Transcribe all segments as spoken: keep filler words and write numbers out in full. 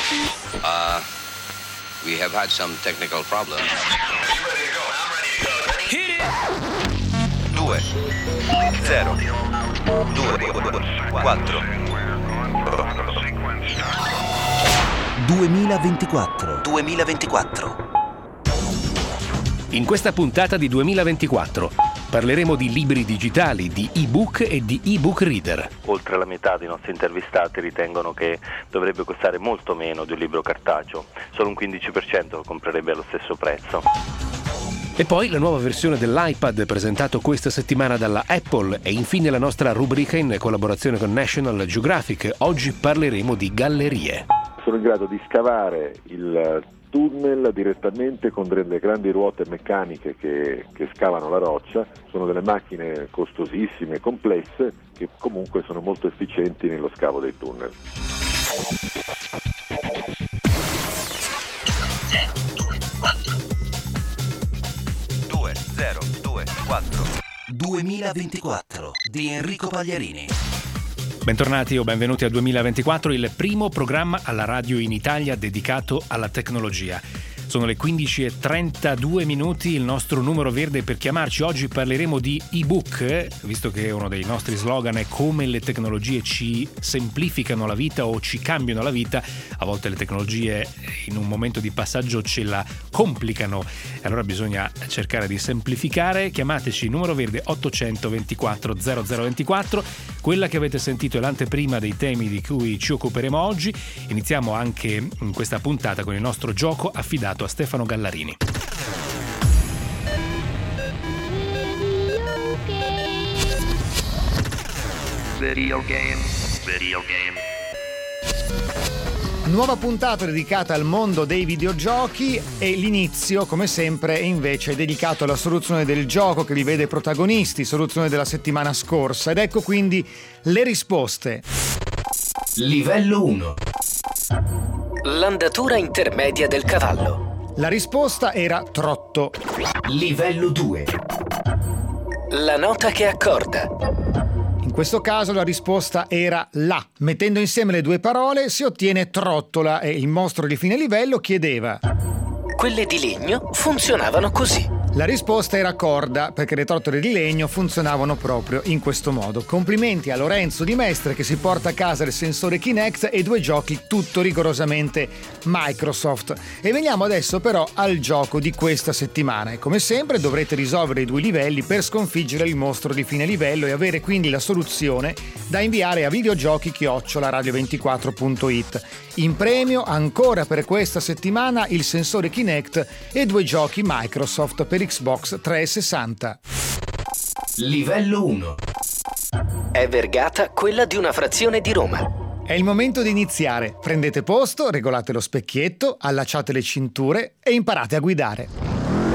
Uh, we have had some technical problems. due zero due quattro duemilaventiquattro duemilaventiquattro. In questa puntata di duemilaventiquattro parleremo di libri digitali, di ebook e di ebook reader. Oltre la metà dei nostri intervistati ritengono che dovrebbe costare molto meno di un libro cartaceo, solo un quindici per cento lo comprerebbe allo stesso prezzo. E poi la nuova versione dell'iPad presentato questa settimana dalla Apple e infine la nostra rubrica in collaborazione con National Geographic. Oggi parleremo di gallerie. Sono in grado di scavare il tunnel direttamente con delle grandi ruote meccaniche che, che scavano la roccia. Sono delle macchine costosissime e complesse che comunque sono molto efficienti nello scavo dei tunnel. due zero due quattro duemilaventiquattro di Enrico Pagliarini. Bentornati o benvenuti a duemilaventiquattro, il primo programma alla radio in Italia dedicato alla tecnologia. Sono le quindici e trentadue minuti, il nostro numero verde per chiamarci. Oggi parleremo di ebook, visto che uno dei nostri slogan è come le tecnologie ci semplificano la vita o ci cambiano la vita. A volte le tecnologie in un momento di passaggio ce la complicano, allora bisogna cercare di semplificare. Chiamateci, numero verde ottocentoventiquattro zero zero ventiquattro. Quella che avete sentito è l'anteprima dei temi di cui ci occuperemo oggi. Iniziamo anche in questa puntata con il nostro gioco affidato a Stefano Gallarini. Video game. Video game. Nuova puntata dedicata al mondo dei videogiochi e l'inizio, come sempre, è invece dedicato alla soluzione del gioco che li vede protagonisti, soluzione della settimana scorsa. Ed ecco quindi le risposte. Livello uno. L'andatura intermedia del cavallo. La risposta era trotto. Livello due. La nota che accorda. In questo caso la risposta era la. Mettendo insieme le due parole si ottiene trottola e il mostro di fine livello chiedeva: Quelle di legno funzionavano così. La risposta era corda, perché le trottole di legno funzionavano proprio in questo modo. Complimenti a Lorenzo Di Mestre che si porta a casa il sensore Kinect e due giochi tutto rigorosamente Microsoft. E veniamo adesso però al gioco di questa settimana. E come sempre dovrete risolvere i due livelli per sconfiggere il mostro di fine livello e avere quindi la soluzione da inviare a videogiochi chiocciola radio ventiquattro punto it. In premio ancora per questa settimana il sensore Kinect e due giochi Microsoft per Xbox trecentosessanta. Livello uno. È Vergata quella di una frazione di Roma. È il momento di iniziare. Prendete posto, regolate lo specchietto, allacciate le cinture e imparate a guidare.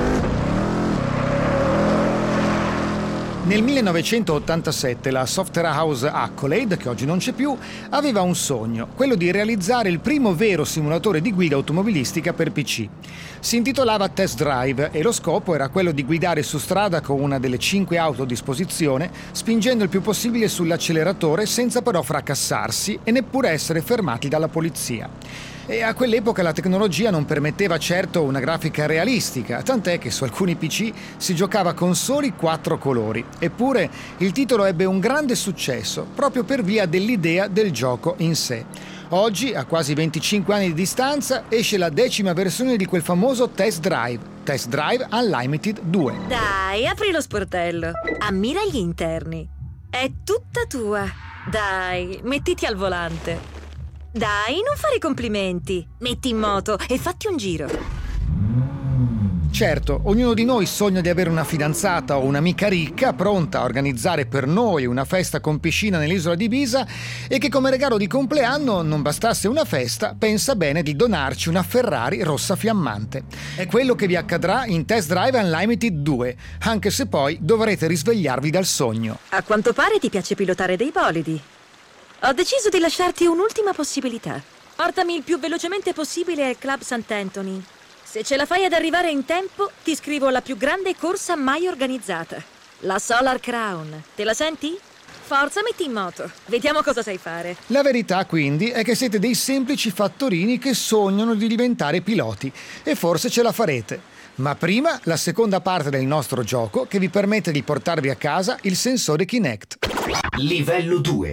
Nel millenovecentottantasette la software house Accolade, che oggi non c'è più, aveva un sogno, quello di realizzare il primo vero simulatore di guida automobilistica per P C. Si intitolava Test Drive e lo scopo era quello di guidare su strada con una delle cinque auto a disposizione, spingendo il più possibile sull'acceleratore senza però fracassarsi e neppure essere fermati dalla polizia. E a quell'epoca la tecnologia non permetteva certo una grafica realistica, tant'è che su alcuni P C si giocava con soli quattro colori. Eppure il titolo ebbe un grande successo, proprio per via dell'idea del gioco in sé. Oggi, a quasi venticinque anni di distanza, esce la decima versione di quel famoso Test Drive, Test Drive Unlimited due. Dai, apri lo sportello, ammira gli interni. È tutta tua. Dai, mettiti al volante. Dai, non fare complimenti. Metti in moto e fatti un giro. Certo, ognuno di noi sogna di avere una fidanzata o un'amica ricca pronta a organizzare per noi una festa con piscina nell'isola di Ibiza e che come regalo di compleanno, non bastasse una festa, pensa bene di donarci una Ferrari rossa fiammante. È quello che vi accadrà in Test Drive Unlimited due, anche se poi dovrete risvegliarvi dal sogno. A quanto pare ti piace pilotare dei bolidi. Ho deciso di lasciarti un'ultima possibilità. Portami il più velocemente possibile al Club Sant'Anthony. Se ce la fai ad arrivare in tempo, ti iscrivo alla più grande corsa mai organizzata. La Solar Crown. Te la senti? Forza, metti in moto. Vediamo cosa sai fare. La verità, quindi, è che siete dei semplici fattorini che sognano di diventare piloti. E forse ce la farete. Ma prima, la seconda parte del nostro gioco che vi permette di portarvi a casa il sensore Kinect. Livello due.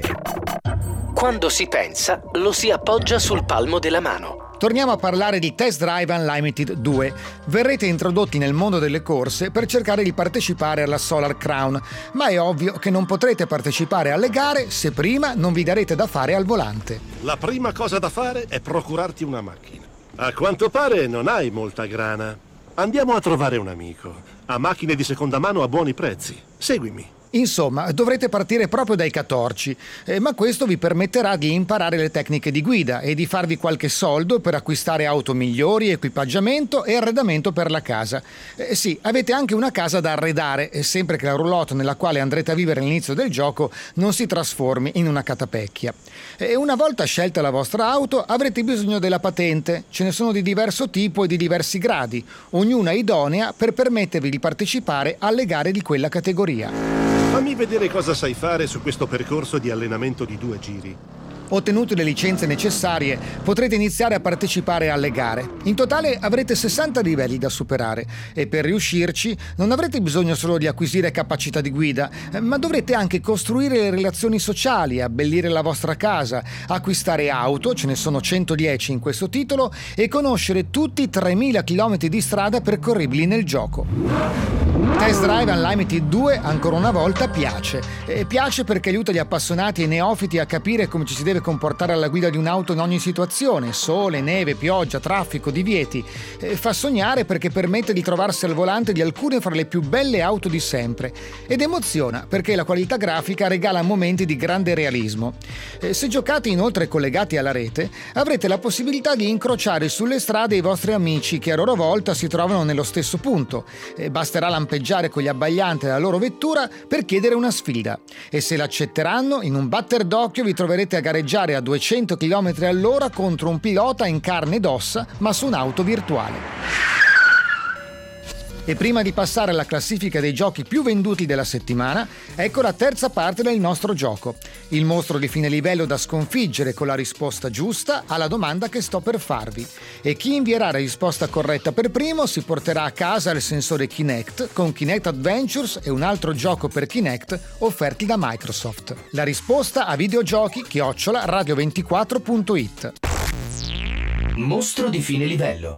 Quando si pensa, lo si appoggia sul palmo della mano. Torniamo a parlare di Test Drive Unlimited due. Verrete introdotti nel mondo delle corse per cercare di partecipare alla Solar Crown, ma è ovvio che non potrete partecipare alle gare se prima non vi darete da fare al volante. La prima cosa da fare è procurarti una macchina. A quanto pare non hai molta grana. Andiamo a trovare un amico. Ha macchine di seconda mano a buoni prezzi. Seguimi. Insomma, dovrete partire proprio dai catorci, eh, ma questo vi permetterà di imparare le tecniche di guida e di farvi qualche soldo per acquistare auto migliori, equipaggiamento e arredamento per la casa. Eh, sì, avete anche una casa da arredare, eh, sempre che la roulotte nella quale andrete a vivere all'inizio del gioco non si trasformi in una catapecchia. E una volta scelta la vostra auto avrete bisogno della patente. Ce ne sono di diverso tipo e di diversi gradi, ognuna idonea per permettervi di partecipare alle gare di quella categoria. Fammi vedere cosa sai fare su questo percorso di allenamento di due giri. Ottenute le licenze necessarie, potrete iniziare a partecipare alle gare. In totale avrete sessanta livelli da superare e per riuscirci non avrete bisogno solo di acquisire capacità di guida, ma dovrete anche costruire le relazioni sociali, abbellire la vostra casa, acquistare auto, ce ne sono centodieci in questo titolo, e conoscere tutti i tremila chilometri di strada percorribili nel gioco. Test Drive Unlimited due ancora una volta piace. E piace perché aiuta gli appassionati e neofiti a capire come ci si deve comportare alla guida di un'auto in ogni situazione: sole, neve, pioggia, traffico, divieti. E fa sognare perché permette di trovarsi al volante di alcune fra le più belle auto di sempre. Ed emoziona perché la qualità grafica regala momenti di grande realismo. E se giocate inoltre collegati alla rete, avrete la possibilità di incrociare sulle strade i vostri amici che a loro volta si trovano nello stesso punto. E basterà lampeggiare con gli abbaglianti della loro vettura per chiedere una sfida. E se l'accetteranno, in un batter d'occhio vi troverete a gareggiare a duecento chilometri all'ora contro un pilota in carne ed ossa, ma su un'auto virtuale. E prima di passare alla classifica dei giochi più venduti della settimana, ecco la terza parte del nostro gioco. Il mostro di fine livello da sconfiggere con la risposta giusta alla domanda che sto per farvi. E chi invierà la risposta corretta per primo si porterà a casa il sensore Kinect con Kinect Adventures e un altro gioco per Kinect offerti da Microsoft. La risposta a videogiochi chiocciola radio ventiquattro punto it. Mostro di fine livello.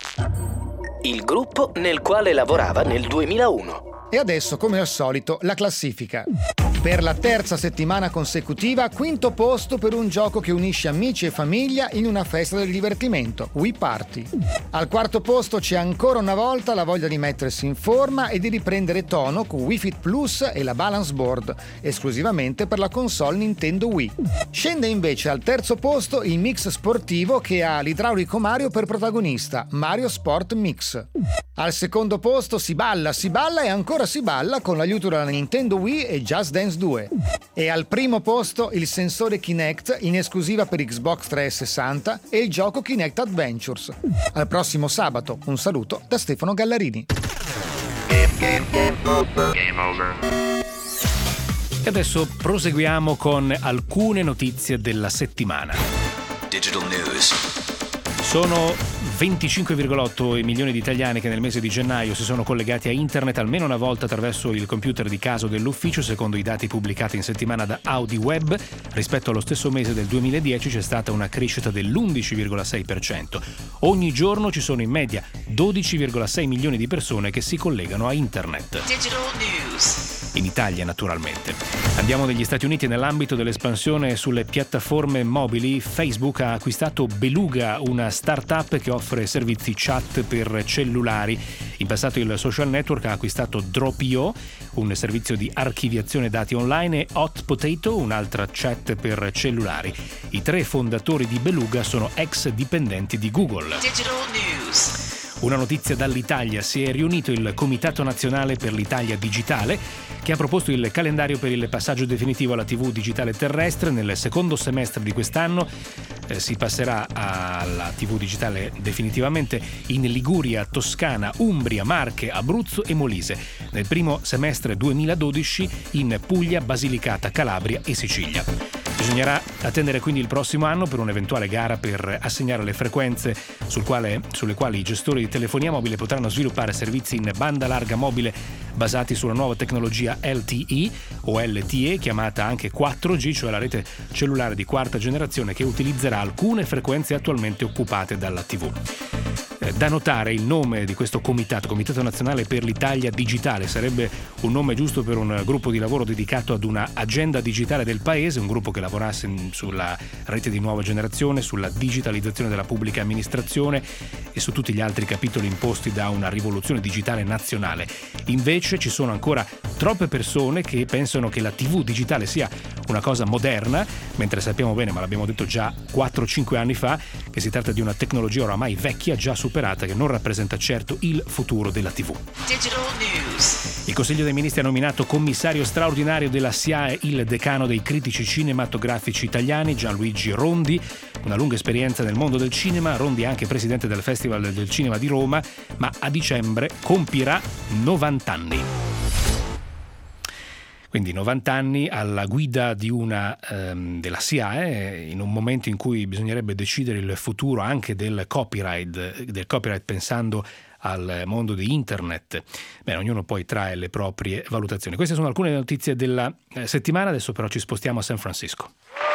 Il gruppo nel quale lavorava nel duemilauno. E adesso, come al solito, la classifica. Per la terza settimana consecutiva, quinto posto per un gioco che unisce amici e famiglia in una festa del divertimento, Wii Party. Al quarto posto c'è ancora una volta la voglia di mettersi in forma e di riprendere tono con Wii Fit Plus e la Balance Board, esclusivamente per la console Nintendo Wii. Scende invece al terzo posto il mix sportivo che ha l'idraulico Mario per protagonista, Mario Sport Mix. Al secondo posto si balla, si balla e ancora si balla con l'aiuto della Nintendo Wii e Just Dance due. E al primo posto il sensore Kinect in esclusiva per Xbox trecentosessanta e il gioco Kinect Adventures. Al prossimo sabato, un saluto da Stefano Gallarini. Game over. E adesso proseguiamo con alcune notizie della settimana. Digital News. Sono venticinque virgola otto milioni di italiani che nel mese di gennaio si sono collegati a internet almeno una volta attraverso il computer di casa o dell'ufficio, secondo i dati pubblicati in settimana da AudiWeb. Rispetto allo stesso mese del duemiladieci c'è stata una crescita dell'undici virgola sei per cento. Ogni giorno ci sono in media dodici virgola sei milioni di persone che si collegano a internet. Digital News. In Italia, naturalmente. Andiamo negli Stati Uniti. Nell'ambito dell'espansione sulle piattaforme mobili, Facebook ha acquistato Beluga, una startup che offre servizi chat per cellulari. In passato il social network ha acquistato Drop punto io, un servizio di archiviazione dati online, e Hot Potato, un'altra chat per cellulari. I tre fondatori di Beluga sono ex dipendenti di Google. Digital News. Una notizia dall'Italia: si è riunito il Comitato Nazionale per l'Italia Digitale, che ha proposto il calendario per il passaggio definitivo alla tivù digitale terrestre. Nel secondo semestre di quest'anno eh, si passerà alla tivù digitale definitivamente in Liguria, Toscana, Umbria, Marche, Abruzzo e Molise. Nel primo semestre duemiladodici in Puglia, Basilicata, Calabria e Sicilia. Bisognerà attendere quindi il prossimo anno per un'eventuale gara per assegnare le frequenze sul quale, sulle quali i gestori di telefonia mobile potranno sviluppare servizi in banda larga mobile basati sulla nuova tecnologia L T E o L T E, chiamata anche quattro G, cioè la rete cellulare di quarta generazione che utilizzerà alcune frequenze attualmente occupate dalla tivù. Da notare il nome di questo comitato, Comitato Nazionale per l'Italia Digitale. Sarebbe un nome giusto per un gruppo di lavoro dedicato ad una agenda digitale del paese, un gruppo che lavorasse sulla rete di nuova generazione, sulla digitalizzazione della pubblica amministrazione e su tutti gli altri capitoli imposti da una rivoluzione digitale nazionale. Invece ci sono ancora troppe persone che pensano che la tivù digitale sia una cosa moderna, mentre sappiamo bene, ma l'abbiamo detto già quattro cinque anni fa, che si tratta di una tecnologia oramai vecchia, già superata, che non rappresenta certo il futuro della tivù. Digital News. Il Consiglio dei Ministri ha nominato commissario straordinario della S I A E il decano dei critici cinematografici italiani, Gianluigi Rondi. Una lunga esperienza nel mondo del cinema, Rondi è anche presidente del Festival del Cinema di Roma, ma a dicembre compirà novanta anni. Quindi novanta anni alla guida di una ehm, della S I A E, in un momento in cui bisognerebbe decidere il futuro anche del copyright, del copyright pensando al mondo di internet. Bene, ognuno poi trae le proprie valutazioni. Queste sono alcune notizie della eh, settimana, adesso però ci spostiamo a San Francisco.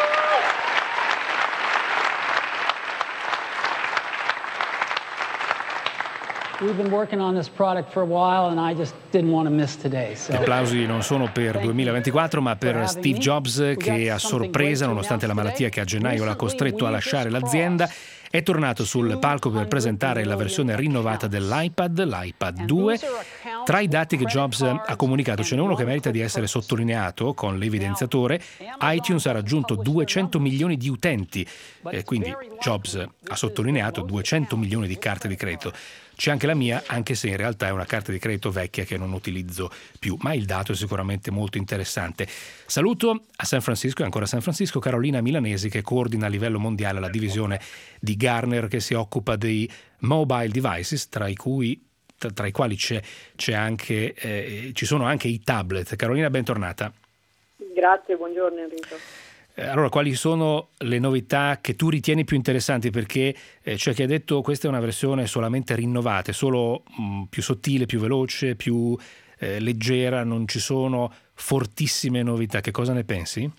We've been working on this product for a while and I just didn't want to miss today. So. Gli applausi non sono per duemilaventiquattro ma per Steve Jobs, che a sorpresa, nonostante la malattia che a gennaio l'ha costretto a lasciare l'azienda, è tornato sul palco per presentare la versione rinnovata dell'iPad, l'iPad due. Tra i dati che Jobs ha comunicato ce n'è uno che merita di essere sottolineato con l'evidenziatore: iTunes ha raggiunto duecento milioni di utenti, e quindi Jobs ha sottolineato duecento milioni di carte di credito. C'è anche la mia, anche se in realtà è una carta di credito vecchia che non utilizzo più, ma il dato è sicuramente molto interessante. Saluto a San Francisco, e ancora a San Francisco, Carolina Milanesi, che coordina a livello mondiale la divisione di Gartner che si occupa dei mobile devices, tra i cui tra, tra i quali c'è, c'è anche, eh, ci sono anche i tablet. Carolina, bentornata. Grazie, buongiorno Enrico. Allora, quali sono le novità che tu ritieni più interessanti? Perché eh, c'è chi ha detto questa è una versione solamente rinnovata, solo mh, più sottile, più veloce, più eh, leggera, non ci sono fortissime novità. Che cosa ne pensi?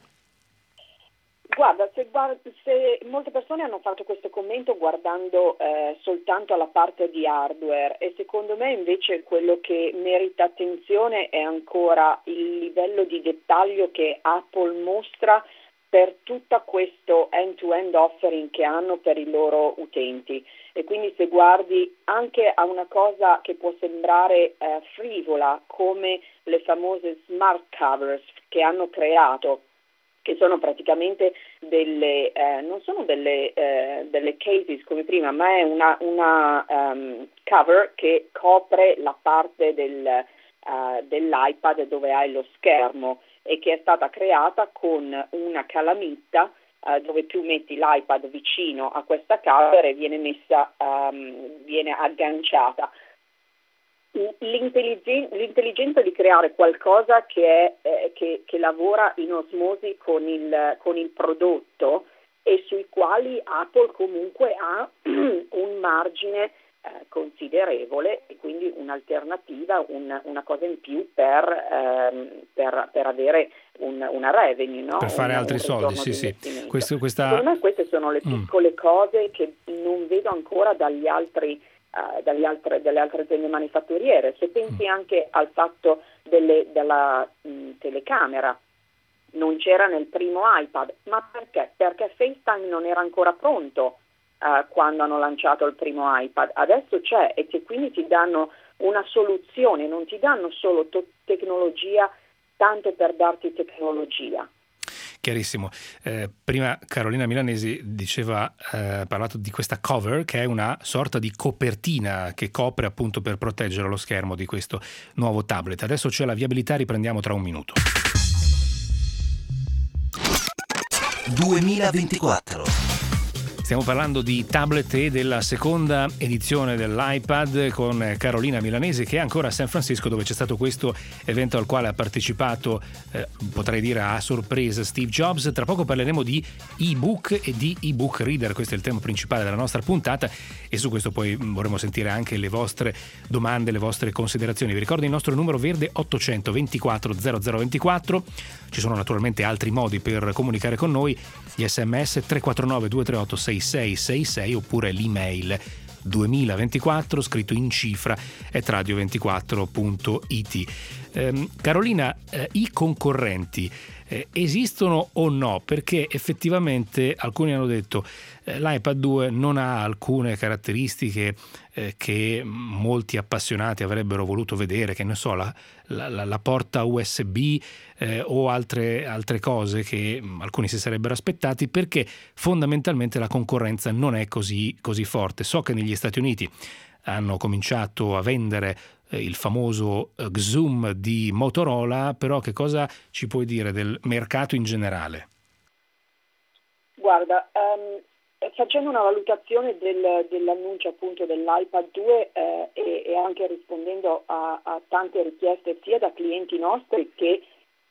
Guarda, se, se molte persone hanno fatto questo commento guardando eh, soltanto alla parte di hardware, e secondo me invece quello che merita attenzione è ancora il livello di dettaglio che Apple mostra per tutto questo end-to-end offering che hanno per i loro utenti. E quindi se guardi anche a una cosa che può sembrare eh, frivola, come le famose smart covers che hanno creato, che sono praticamente delle, eh, non sono delle, eh, delle cases come prima, ma è una, una um, cover che copre la parte del, uh, dell'iPad dove hai lo schermo, e che è stata creata con una calamita uh, dove tu metti l'iPad vicino a questa cover e viene messa, um, viene agganciata. L'intelligen- l'intelligenza di creare qualcosa che, è, eh, che, che lavora in osmosi con il, con il prodotto, e sui quali Apple comunque ha un margine eh, considerevole, e quindi un'alternativa, un, una cosa in più per, ehm, per, per avere un, una revenue, no? Per fare un, altri un soldi, sì, sì. Questo, questa... Secondo me queste sono le piccole mm. cose che non vedo ancora dagli altri Uh, dalle altre, dalle altre aziende manifatturiere. Se pensi mm. anche al fatto delle, della mh, telecamera, non c'era nel primo iPad, ma perché? Perché FaceTime non era ancora pronto uh, quando hanno lanciato il primo iPad. Adesso c'è, e che quindi ti danno una soluzione, non ti danno solo to- tecnologia tanto per darti tecnologia. chiarissimo. Eh, prima Carolina Milanesi diceva, ha eh, parlato di questa cover, che è una sorta di copertina che copre appunto per proteggere lo schermo di questo nuovo tablet. Adesso c'è la viabilità, riprendiamo tra un minuto. duemilaventiquattro. Stiamo parlando di tablet e della seconda edizione dell'iPad con Carolina Milanesi, che è ancora a San Francisco, dove c'è stato questo evento al quale ha partecipato, eh, potrei dire a sorpresa, Steve Jobs. Tra poco parleremo di ebook e di ebook reader, questo è il tema principale della nostra puntata, e su questo poi vorremmo sentire anche le vostre domande, le vostre considerazioni. Vi ricordo il nostro numero verde ottocentoventiquattro zero zero ventiquattro. Ci sono naturalmente altri modi per comunicare con noi, gli sms tre quattro nove due tre otto sei sei sei sei oppure l'email duemilaventiquattro scritto in cifra at radio ventiquattro punto it. Eh, Carolina, eh, i concorrenti eh, esistono o no? Perché effettivamente alcuni hanno detto eh, l'iPad due non ha alcune caratteristiche eh, che molti appassionati avrebbero voluto vedere, che ne so, la, la, la porta U S B eh, o altre, altre cose che mh, alcuni si sarebbero aspettati, perché fondamentalmente la concorrenza non è così, così forte. So che negli Stati Uniti hanno cominciato a vendere eh, il famoso eh, Xoom di Motorola, però che cosa ci puoi dire del mercato in generale? Guarda, um, facendo una valutazione del, dell'annuncio appunto dell'iPad due eh, e, e anche rispondendo a, a tante richieste sia da clienti nostri che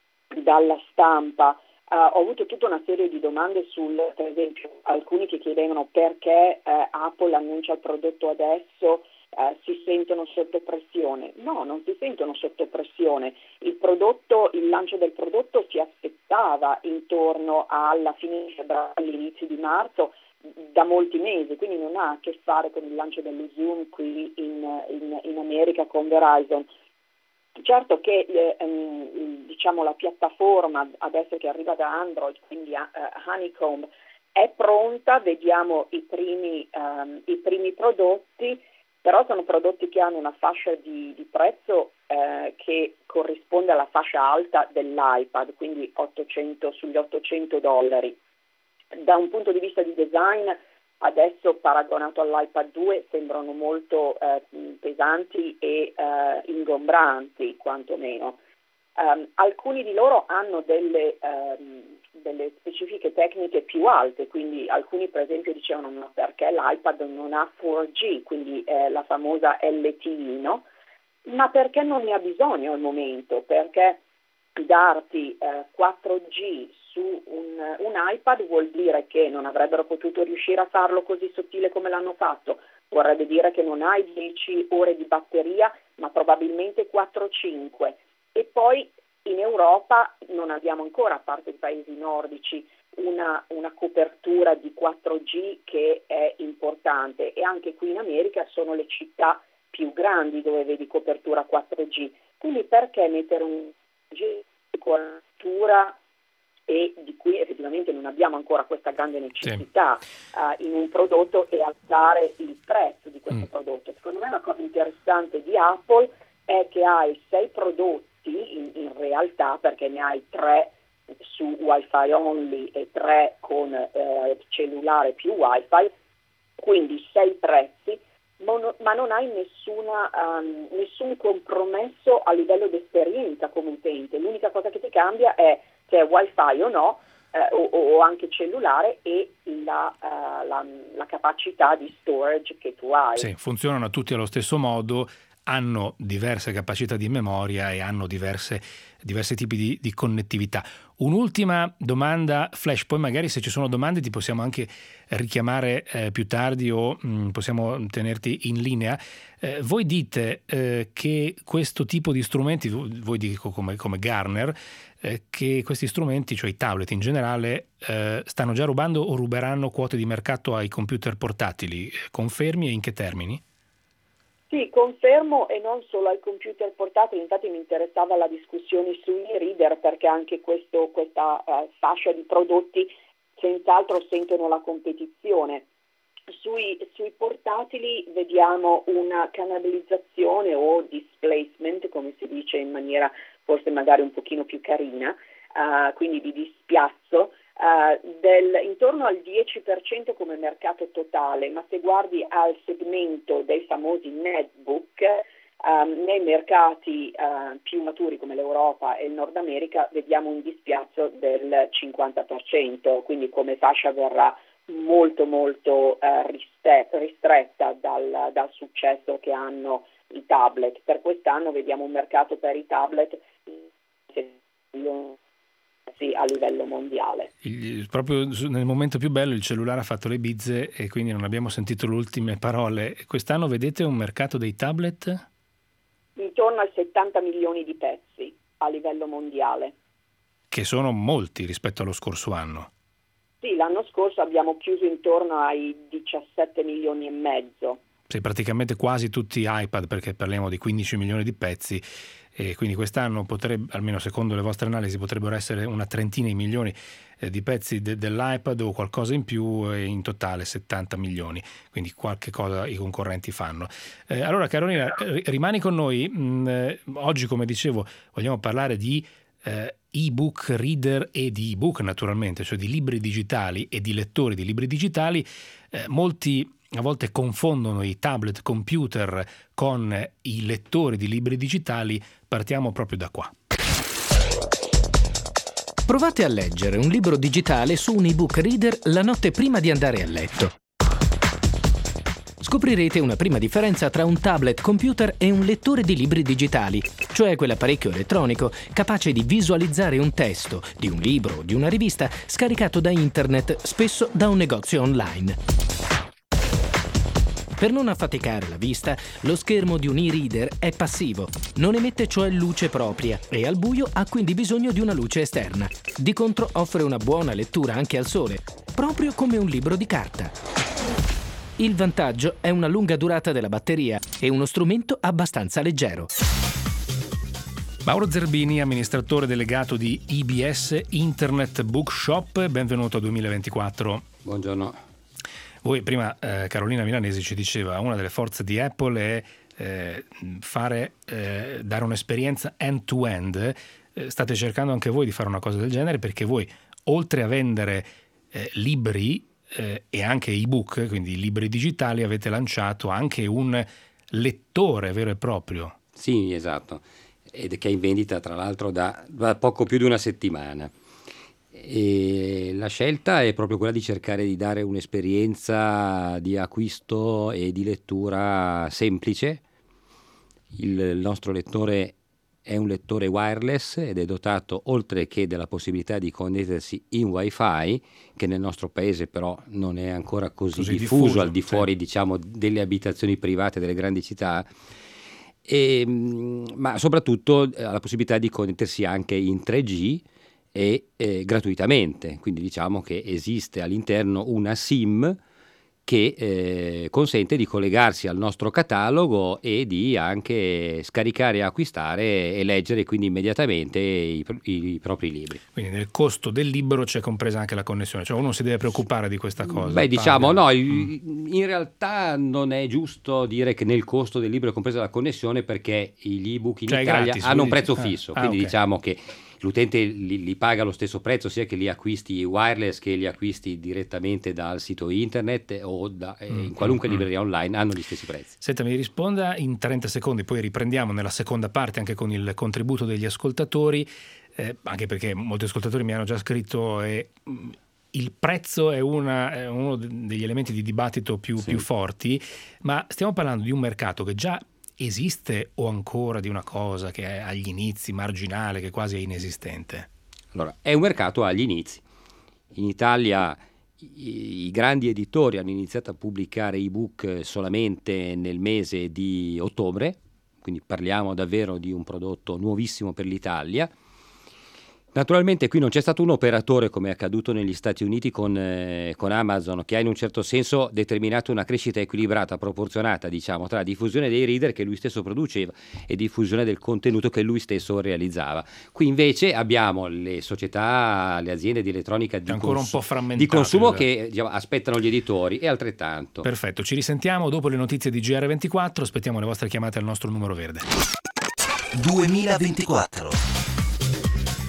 dalla stampa, Uh, ho avuto tutta una serie di domande sul, per esempio, alcuni che chiedevano perché uh, Apple annuncia il prodotto adesso, uh, si sentono sotto pressione. No, non si sentono sotto pressione. Il prodotto, il lancio del prodotto si aspettava intorno alla fine di febbraio, all'inizio di marzo, da molti mesi, quindi non ha a che fare con il lancio dello Zoom qui in, in, in America con Verizon. Certo che eh, ehm, diciamo la piattaforma adesso che arriva da Android, quindi uh, Honeycomb, è pronta, vediamo i primi, um, i primi prodotti, però sono prodotti che hanno una fascia di, di prezzo eh, che corrisponde alla fascia alta dell'iPad, quindi ottocento, sugli ottocento dollari. Da un punto di vista di design, adesso paragonato all'iPad due sembrano molto eh, pesanti e eh, ingombranti quantomeno. Um, alcuni di loro hanno delle, um, delle specifiche tecniche più alte, quindi alcuni per esempio dicevano ma perché l'iPad non ha quattro G, quindi eh, la famosa L T E, no? Ma perché non ne ha bisogno al momento, perché darti eh, quattro G su un, un iPad vuol dire che non avrebbero potuto riuscire a farlo così sottile come l'hanno fatto, vorrebbe dire che non hai dieci ore di batteria ma probabilmente quattro cinque, e poi in Europa non abbiamo ancora, a parte i paesi nordici, una, una copertura di quattro G che è importante, e anche qui in America sono le città più grandi dove vedi copertura quattro G, quindi perché mettere un G di copertura e di cui effettivamente non abbiamo ancora questa grande necessità sì. uh, in un prodotto, e alzare il prezzo di questo mm. prodotto. Secondo me una cosa interessante di Apple è che hai sei prodotti in, in realtà, perché ne hai tre su Wi-Fi only e tre con eh, cellulare più Wi-Fi, quindi sei prezzi, ma non hai nessuna, um, nessun compromesso a livello di esperienza come utente. L'unica cosa che ti cambia è se è Wi-Fi o no, eh, o, o anche cellulare, e la, uh, la, la capacità di storage che tu hai. Sì, funzionano tutti allo stesso modo, hanno diverse capacità di memoria e hanno diverse, diversi tipi di, di connettività. Un'ultima domanda flash, poi magari se ci sono domande ti possiamo anche richiamare eh, più tardi o mh, possiamo tenerti in linea. Eh, voi dite eh, che questo tipo di strumenti, voi dico come, come Gartner, eh, che questi strumenti, cioè i tablet in generale, eh, stanno già rubando o ruberanno quote di mercato ai computer portatili. Confermi, e in che termini? Sì, confermo, e non solo ai computer portatili. Infatti mi interessava la discussione sui reader, perché anche questo, questa uh, fascia di prodotti senz'altro sentono la competizione. Sui, sui portatili vediamo una cannibalizzazione o displacement, come si dice in maniera forse magari un pochino più carina, uh, quindi di dispiazzo, uh, del, intorno al dieci per cento come mercato totale, ma se guardi al segmento dei famosi netbook, um, nei mercati uh, più maturi come l'Europa e il Nord America vediamo un dispiazzo del cinquanta per cento, quindi come fascia verrà molto molto uh, ristretta dal, dal successo che hanno i tablet. Per quest'anno vediamo un mercato per i tablet a livello mondiale. Il, proprio nel momento più bello il cellulare ha fatto le bizze e quindi non abbiamo sentito le ultime parole. Quest'anno vedete un mercato dei tablet? Intorno a settanta milioni di pezzi a livello mondiale. Che sono molti rispetto allo scorso anno. Sì, l'anno scorso abbiamo chiuso intorno ai diciassette milioni e mezzo. Sì, praticamente quasi tutti iPad, perché parliamo di quindici milioni di pezzi, e quindi quest'anno potrebbe, almeno secondo le vostre analisi, potrebbero essere una trentina di milioni eh, di pezzi de- dell'iPad o qualcosa in più, e in totale settanta milioni, quindi qualche cosa i concorrenti fanno. Eh, allora Carolina, r- rimani con noi. Mm, eh, oggi, come dicevo, vogliamo parlare di eh, ebook reader e di ebook, naturalmente, cioè di libri digitali e di lettori di libri digitali. Eh, molti a volte confondono i tablet computer con i lettori di libri digitali. Partiamo proprio da qua. Provate a leggere un libro digitale su un ebook reader la notte prima di andare a letto. Scoprirete una prima differenza tra un tablet computer e un lettore di libri digitali, cioè quell'apparecchio elettronico capace di visualizzare un testo di un libro o di una rivista scaricato da internet, spesso da un negozio online. Per non affaticare la vista, lo schermo di un e-reader è passivo, non emette cioè luce propria e al buio ha quindi bisogno di una luce esterna. Di contro offre una buona lettura anche al sole, proprio come un libro di carta. Il vantaggio è una lunga durata della batteria e uno strumento abbastanza leggero. Mauro Zerbini, amministratore delegato di I B S Internet Bookshop, benvenuto a duemilaventiquattro. Buongiorno. Voi prima, eh, Carolina Milanesi ci diceva, una delle forze di Apple è eh, fare, eh, dare un'esperienza end-to-end. Eh, state cercando anche voi di fare una cosa del genere, perché voi, oltre a vendere eh, libri eh, e anche ebook, quindi libri digitali, avete lanciato anche un lettore vero e proprio. Sì, esatto, ed che è in vendita tra l'altro da, da poco più di una settimana. E la scelta è proprio quella di cercare di dare un'esperienza di acquisto e di lettura semplice. Il nostro lettore è un lettore wireless ed è dotato, oltre che della possibilità di connettersi in wifi, che nel nostro paese però non è ancora così, così diffuso, diffuso al di fuori, sì, diciamo, delle abitazioni private delle grandi città, e, ma soprattutto ha la possibilità di connettersi anche in tre G e eh, gratuitamente, quindi diciamo che esiste all'interno una SIM che eh, consente di collegarsi al nostro catalogo e di anche scaricare, acquistare e leggere quindi immediatamente i, i propri libri. Quindi nel costo del libro c'è compresa anche la connessione, cioè uno si deve preoccupare di questa cosa. Beh, diciamo no, mm. in realtà non è giusto dire che nel costo del libro è compresa la connessione, perché gli ebook in cioè, Italia gratis, hanno un prezzo dici? fisso, ah, quindi ah, okay. diciamo che l'utente li, li paga lo stesso prezzo sia che li acquisti wireless che li acquisti direttamente dal sito internet o da, eh, in qualunque mm, libreria online, hanno gli stessi prezzi. Senta, mi risponda in trenta secondi, poi riprendiamo nella seconda parte anche con il contributo degli ascoltatori, eh, anche perché molti ascoltatori mi hanno già scritto e mh, il prezzo è, una, è uno degli elementi di dibattito più, sì. più forti, ma stiamo parlando di un mercato che già esiste o ancora di una cosa che è agli inizi, marginale, che quasi è inesistente? Allora, è un mercato agli inizi. In Italia i, i grandi editori hanno iniziato a pubblicare ebook solamente nel mese di ottobre, quindi parliamo davvero di un prodotto nuovissimo per l'Italia. Naturalmente qui non c'è stato un operatore, come è accaduto negli Stati Uniti con, eh, con Amazon, che ha in un certo senso determinato una crescita equilibrata, proporzionata, diciamo, tra diffusione dei reader che lui stesso produceva e diffusione del contenuto che lui stesso realizzava. Qui invece abbiamo le società, le aziende di elettronica di, ancora cons- un po' frammentato, di consumo che diciamo, aspettano gli editori e altrettanto. Perfetto, ci risentiamo dopo le notizie di G R ventiquattro, aspettiamo le vostre chiamate al nostro numero verde. duemilaventiquattro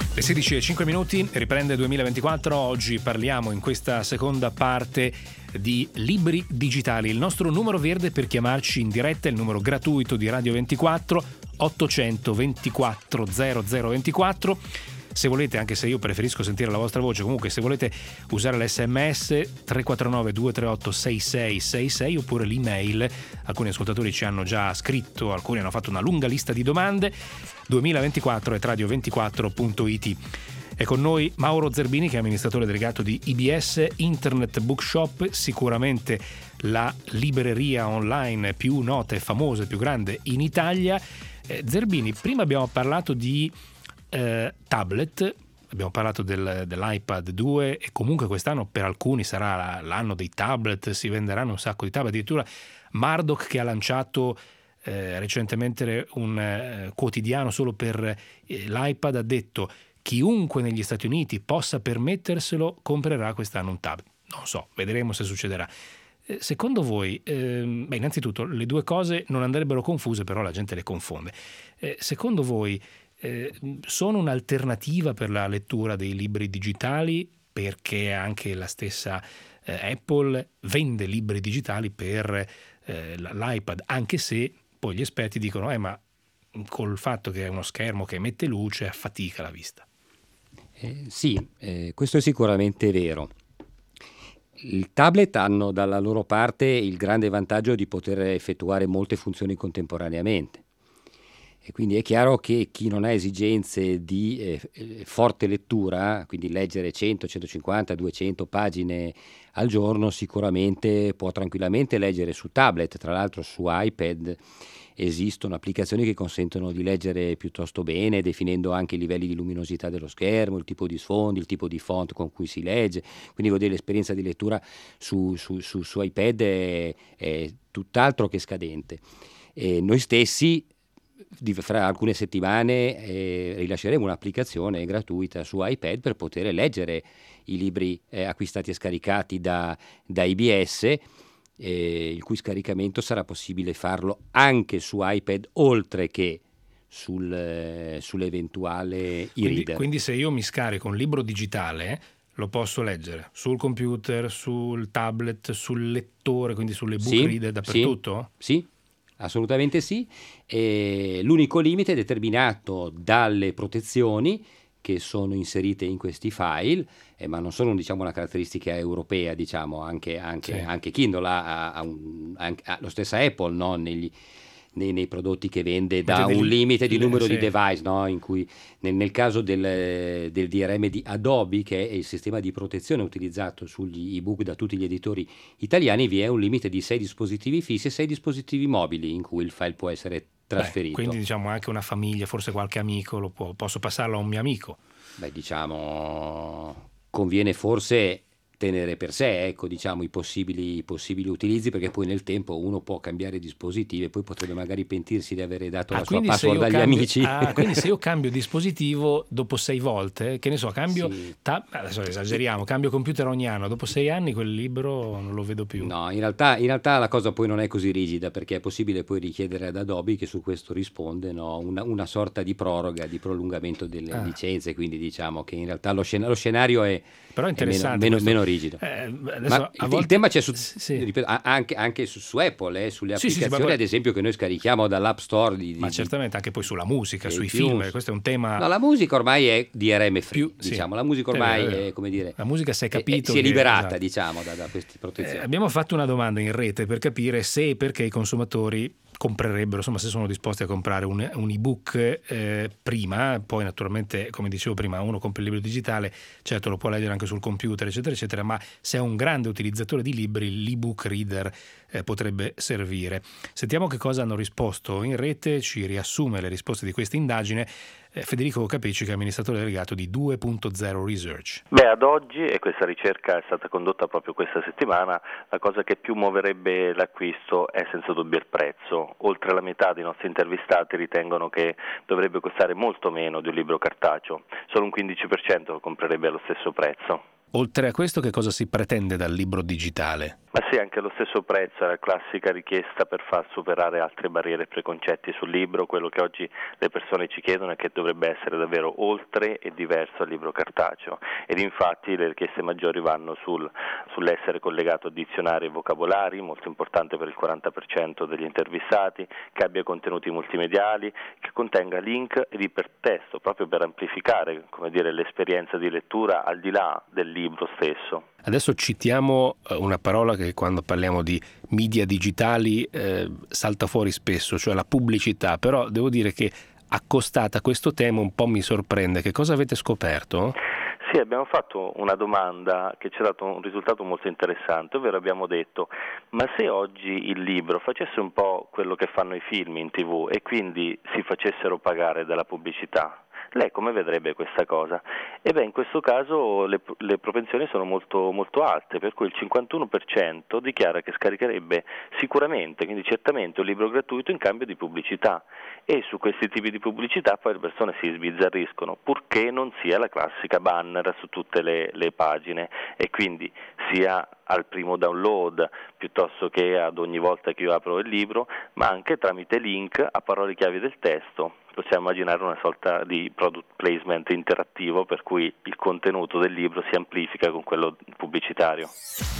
Le sedici e cinque minuti, riprende duemilaventiquattro. Oggi parliamo in questa seconda parte di libri digitali. Il nostro numero verde per chiamarci in diretta è il numero gratuito di Radio ventiquattro, ottocentoventiquattro zero zero ventiquattro. Se volete, anche se io preferisco sentire la vostra voce, comunque se volete usare l'esse emme esse tre quattro nove due tre otto sei sei sei sei oppure l'email, alcuni ascoltatori ci hanno già scritto, alcuni hanno fatto una lunga lista di domande, duemilaventiquattro at radio ventiquattro punto it. È con noi Mauro Zerbini, che è amministratore delegato di I B S Internet Bookshop, sicuramente la libreria online più nota e famosa, più grande in Italia. Eh, Zerbini, prima abbiamo parlato di Eh, tablet, abbiamo parlato del, dell'iPad due e comunque quest'anno per alcuni sarà l'anno dei tablet, si venderanno un sacco di tablet, addirittura Murdoch, che ha lanciato eh, recentemente un eh, quotidiano solo per eh, l'iPad, ha detto chiunque negli Stati Uniti possa permetterselo comprerà quest'anno un tablet. Non so, vedremo se succederà. Eh, secondo voi, eh, beh, innanzitutto le due cose non andrebbero confuse, però la gente le confonde. Eh, secondo voi Eh, sono un'alternativa per la lettura dei libri digitali, perché anche la stessa eh, Apple vende libri digitali per eh, l'iPad, anche se poi gli esperti dicono eh, ma col fatto che è uno schermo che emette luce affatica la vista. Eh, sì, eh, questo è sicuramente vero. I tablet hanno dalla loro parte il grande vantaggio di poter effettuare molte funzioni contemporaneamente. E quindi è chiaro che chi non ha esigenze di eh, forte lettura, quindi leggere cento, centocinquanta, duecento pagine al giorno, sicuramente può tranquillamente leggere su tablet. Tra l'altro su iPad esistono applicazioni che consentono di leggere piuttosto bene, definendo anche i livelli di luminosità dello schermo, il tipo di sfondi, il tipo di font con cui si legge. Quindi vuol dire l'esperienza di lettura su, su, su, su iPad è, è tutt'altro che scadente. E noi stessi fra alcune settimane eh, rilasceremo un'applicazione gratuita su iPad per poter leggere i libri eh, acquistati e scaricati da, da I B S, eh, il cui scaricamento sarà possibile farlo anche su iPad, oltre che sul, eh, sull'eventuale e-reader. Quindi, quindi se io mi scarico un libro digitale lo posso leggere sul computer, sul tablet, sul lettore, quindi sulle book sì, reader, dappertutto? Sì, sì. Assolutamente sì, e l'unico limite è determinato dalle protezioni che sono inserite in questi file, eh, ma non sono, diciamo, una caratteristica europea, diciamo, anche, anche, sì. anche Kindle ha, ha, un, anche, ha lo stesso Apple, no? Negli, nei, nei prodotti che vende da un limite di numero sì. di device, no? In cui nel, nel caso del, del D R M di Adobe, che è il sistema di protezione utilizzato sugli ebook da tutti gli editori italiani, vi è un limite di sei dispositivi fissi e sei dispositivi mobili in cui il file può essere trasferito. Beh, quindi diciamo anche una famiglia, forse qualche amico, lo può, posso passarlo a un mio amico. Beh, diciamo, conviene forse tenere per sé, ecco, diciamo, i possibili, i possibili utilizzi, perché poi nel tempo uno può cambiare dispositivi e poi potrebbe magari pentirsi di avere dato ah, la sua password agli cambio, amici. Ah, quindi se io cambio dispositivo dopo sei volte, che ne so, cambio, sì. tab, adesso esageriamo, cambio computer ogni anno, dopo sei anni quel libro non lo vedo più. No, in realtà, in realtà la cosa poi non è così rigida, perché è possibile poi richiedere ad Adobe, che su questo risponde, no, una, una sorta di proroga, di prolungamento delle ah. licenze, quindi diciamo che in realtà lo, scena, lo scenario è, però è interessante, è meno, meno, meno rigido. Eh, Ma il, volte... il tema c'è su, sì. ripeto, anche, anche su, su Apple, eh, sulle applicazioni, sì, sì, poi... ad esempio, che noi scarichiamo dall'App Store. Di, di, ma certamente anche poi sulla musica, sui film, questo è un tema. No, la musica ormai è D R M free, più, diciamo, sì. la musica ormai eh, è, come dire, la musica si è capito, è, si è liberata, esatto. diciamo, da, da queste protezioni. Eh, abbiamo fatto una domanda in rete per capire se e perché i consumatori comprerebbero, insomma, se sono disposti a comprare un, un ebook eh, prima, poi naturalmente, come dicevo prima, uno compra il libro digitale, certo lo può leggere anche sul computer, eccetera, eccetera, ma se è un grande utilizzatore di libri, l'ebook reader eh, potrebbe servire. Sentiamo che cosa hanno risposto in rete, ci riassume le risposte di questa indagine eh, Federico Capecci, che è amministratore delegato di due punto zero Research. Beh, ad oggi, e questa ricerca è stata condotta proprio questa settimana, la cosa che più muoverebbe l'acquisto è senza dubbio il prezzo. Oltre la metà dei nostri intervistati ritengono che dovrebbe costare molto meno di un libro cartaceo, solo un quindici per cento lo comprerebbe allo stesso prezzo. oltre a questo che cosa si pretende dal libro digitale? Ma sì, anche lo stesso prezzo è la classica richiesta per far superare altre barriere e preconcetti sul libro. Quello che oggi le persone ci chiedono è che dovrebbe essere davvero oltre e diverso dal libro cartaceo, ed infatti le richieste maggiori vanno sul, sull'essere collegato a dizionari e vocabolari, molto importante per il quaranta per cento degli intervistati, che abbia contenuti multimediali, che contenga link ed ipertesto, proprio per amplificare, come dire, l'esperienza di lettura al di là del libro stesso. Adesso citiamo una parola che quando parliamo di media digitali eh, salta fuori spesso, cioè la pubblicità, però devo dire che accostata a questo tema un po' mi sorprende. Che cosa avete scoperto? Sì, abbiamo fatto una domanda che ci ha dato un risultato molto interessante, ovvero abbiamo detto: ma se oggi il libro facesse un po' quello che fanno i film in tivù e quindi si facessero pagare dalla pubblicità, lei come vedrebbe questa cosa? E beh, in questo caso le, le propensioni sono molto, molto alte, per cui il cinquantuno per cento dichiara che scaricherebbe sicuramente, quindi certamente, un libro gratuito in cambio di pubblicità, e su questi tipi di pubblicità poi le persone si sbizzarriscono, purché non sia la classica banner su tutte le, le pagine, e quindi sia al primo download piuttosto che ad ogni volta che io apro il libro, ma anche tramite link a parole chiave del testo. Possiamo immaginare una sorta di product placement interattivo, per cui il contenuto del libro si amplifica con quello pubblicitario.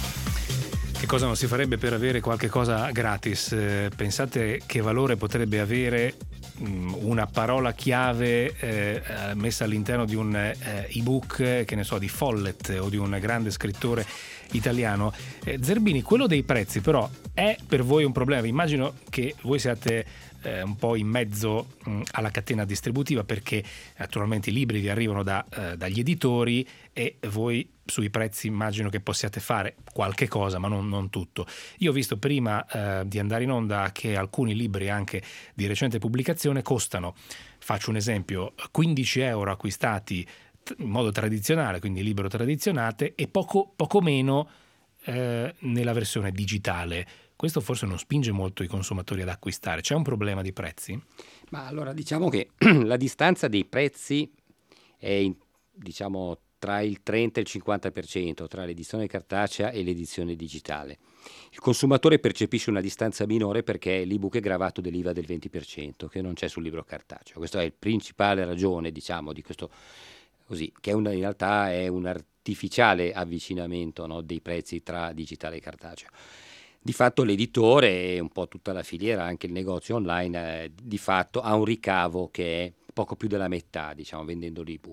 Che cosa non si farebbe per avere qualche cosa gratis? Eh, pensate che valore potrebbe avere mh, una parola chiave eh, messa all'interno di un eh, ebook, che ne so, di Follett o di un grande scrittore italiano? Eh, Zerbini, quello dei prezzi però è per voi un problema? Immagino che voi siate eh, un po' in mezzo mh, alla catena distributiva, perché naturalmente i libri vi arrivano da, eh, dagli editori, e voi sui prezzi immagino che possiate fare qualche cosa, ma non, non tutto. Io ho visto prima eh, di andare in onda che alcuni libri anche di recente pubblicazione costano, faccio un esempio, quindici euro acquistati in modo tradizionale, quindi libro tradizionale, e poco, poco meno eh, nella versione digitale. Questo forse non spinge molto i consumatori ad acquistare. C'è un problema di prezzi? Ma allora diciamo che la distanza dei prezzi è in, diciamo tra il trenta e il cinquanta per cento tra l'edizione cartacea e l'edizione digitale. Il consumatore percepisce una distanza minore perché l'ebook è gravato dell'I V A del venti per cento, che non c'è sul libro cartaceo. Questa è la principale ragione, diciamo, di questo, così, che una, in realtà è un artificiale avvicinamento, no, dei prezzi tra digitale e cartaceo. Di fatto l'editore e un po' tutta la filiera, anche il negozio online, eh, di fatto ha un ricavo che è poco più della metà, diciamo, vendendo l'ebook.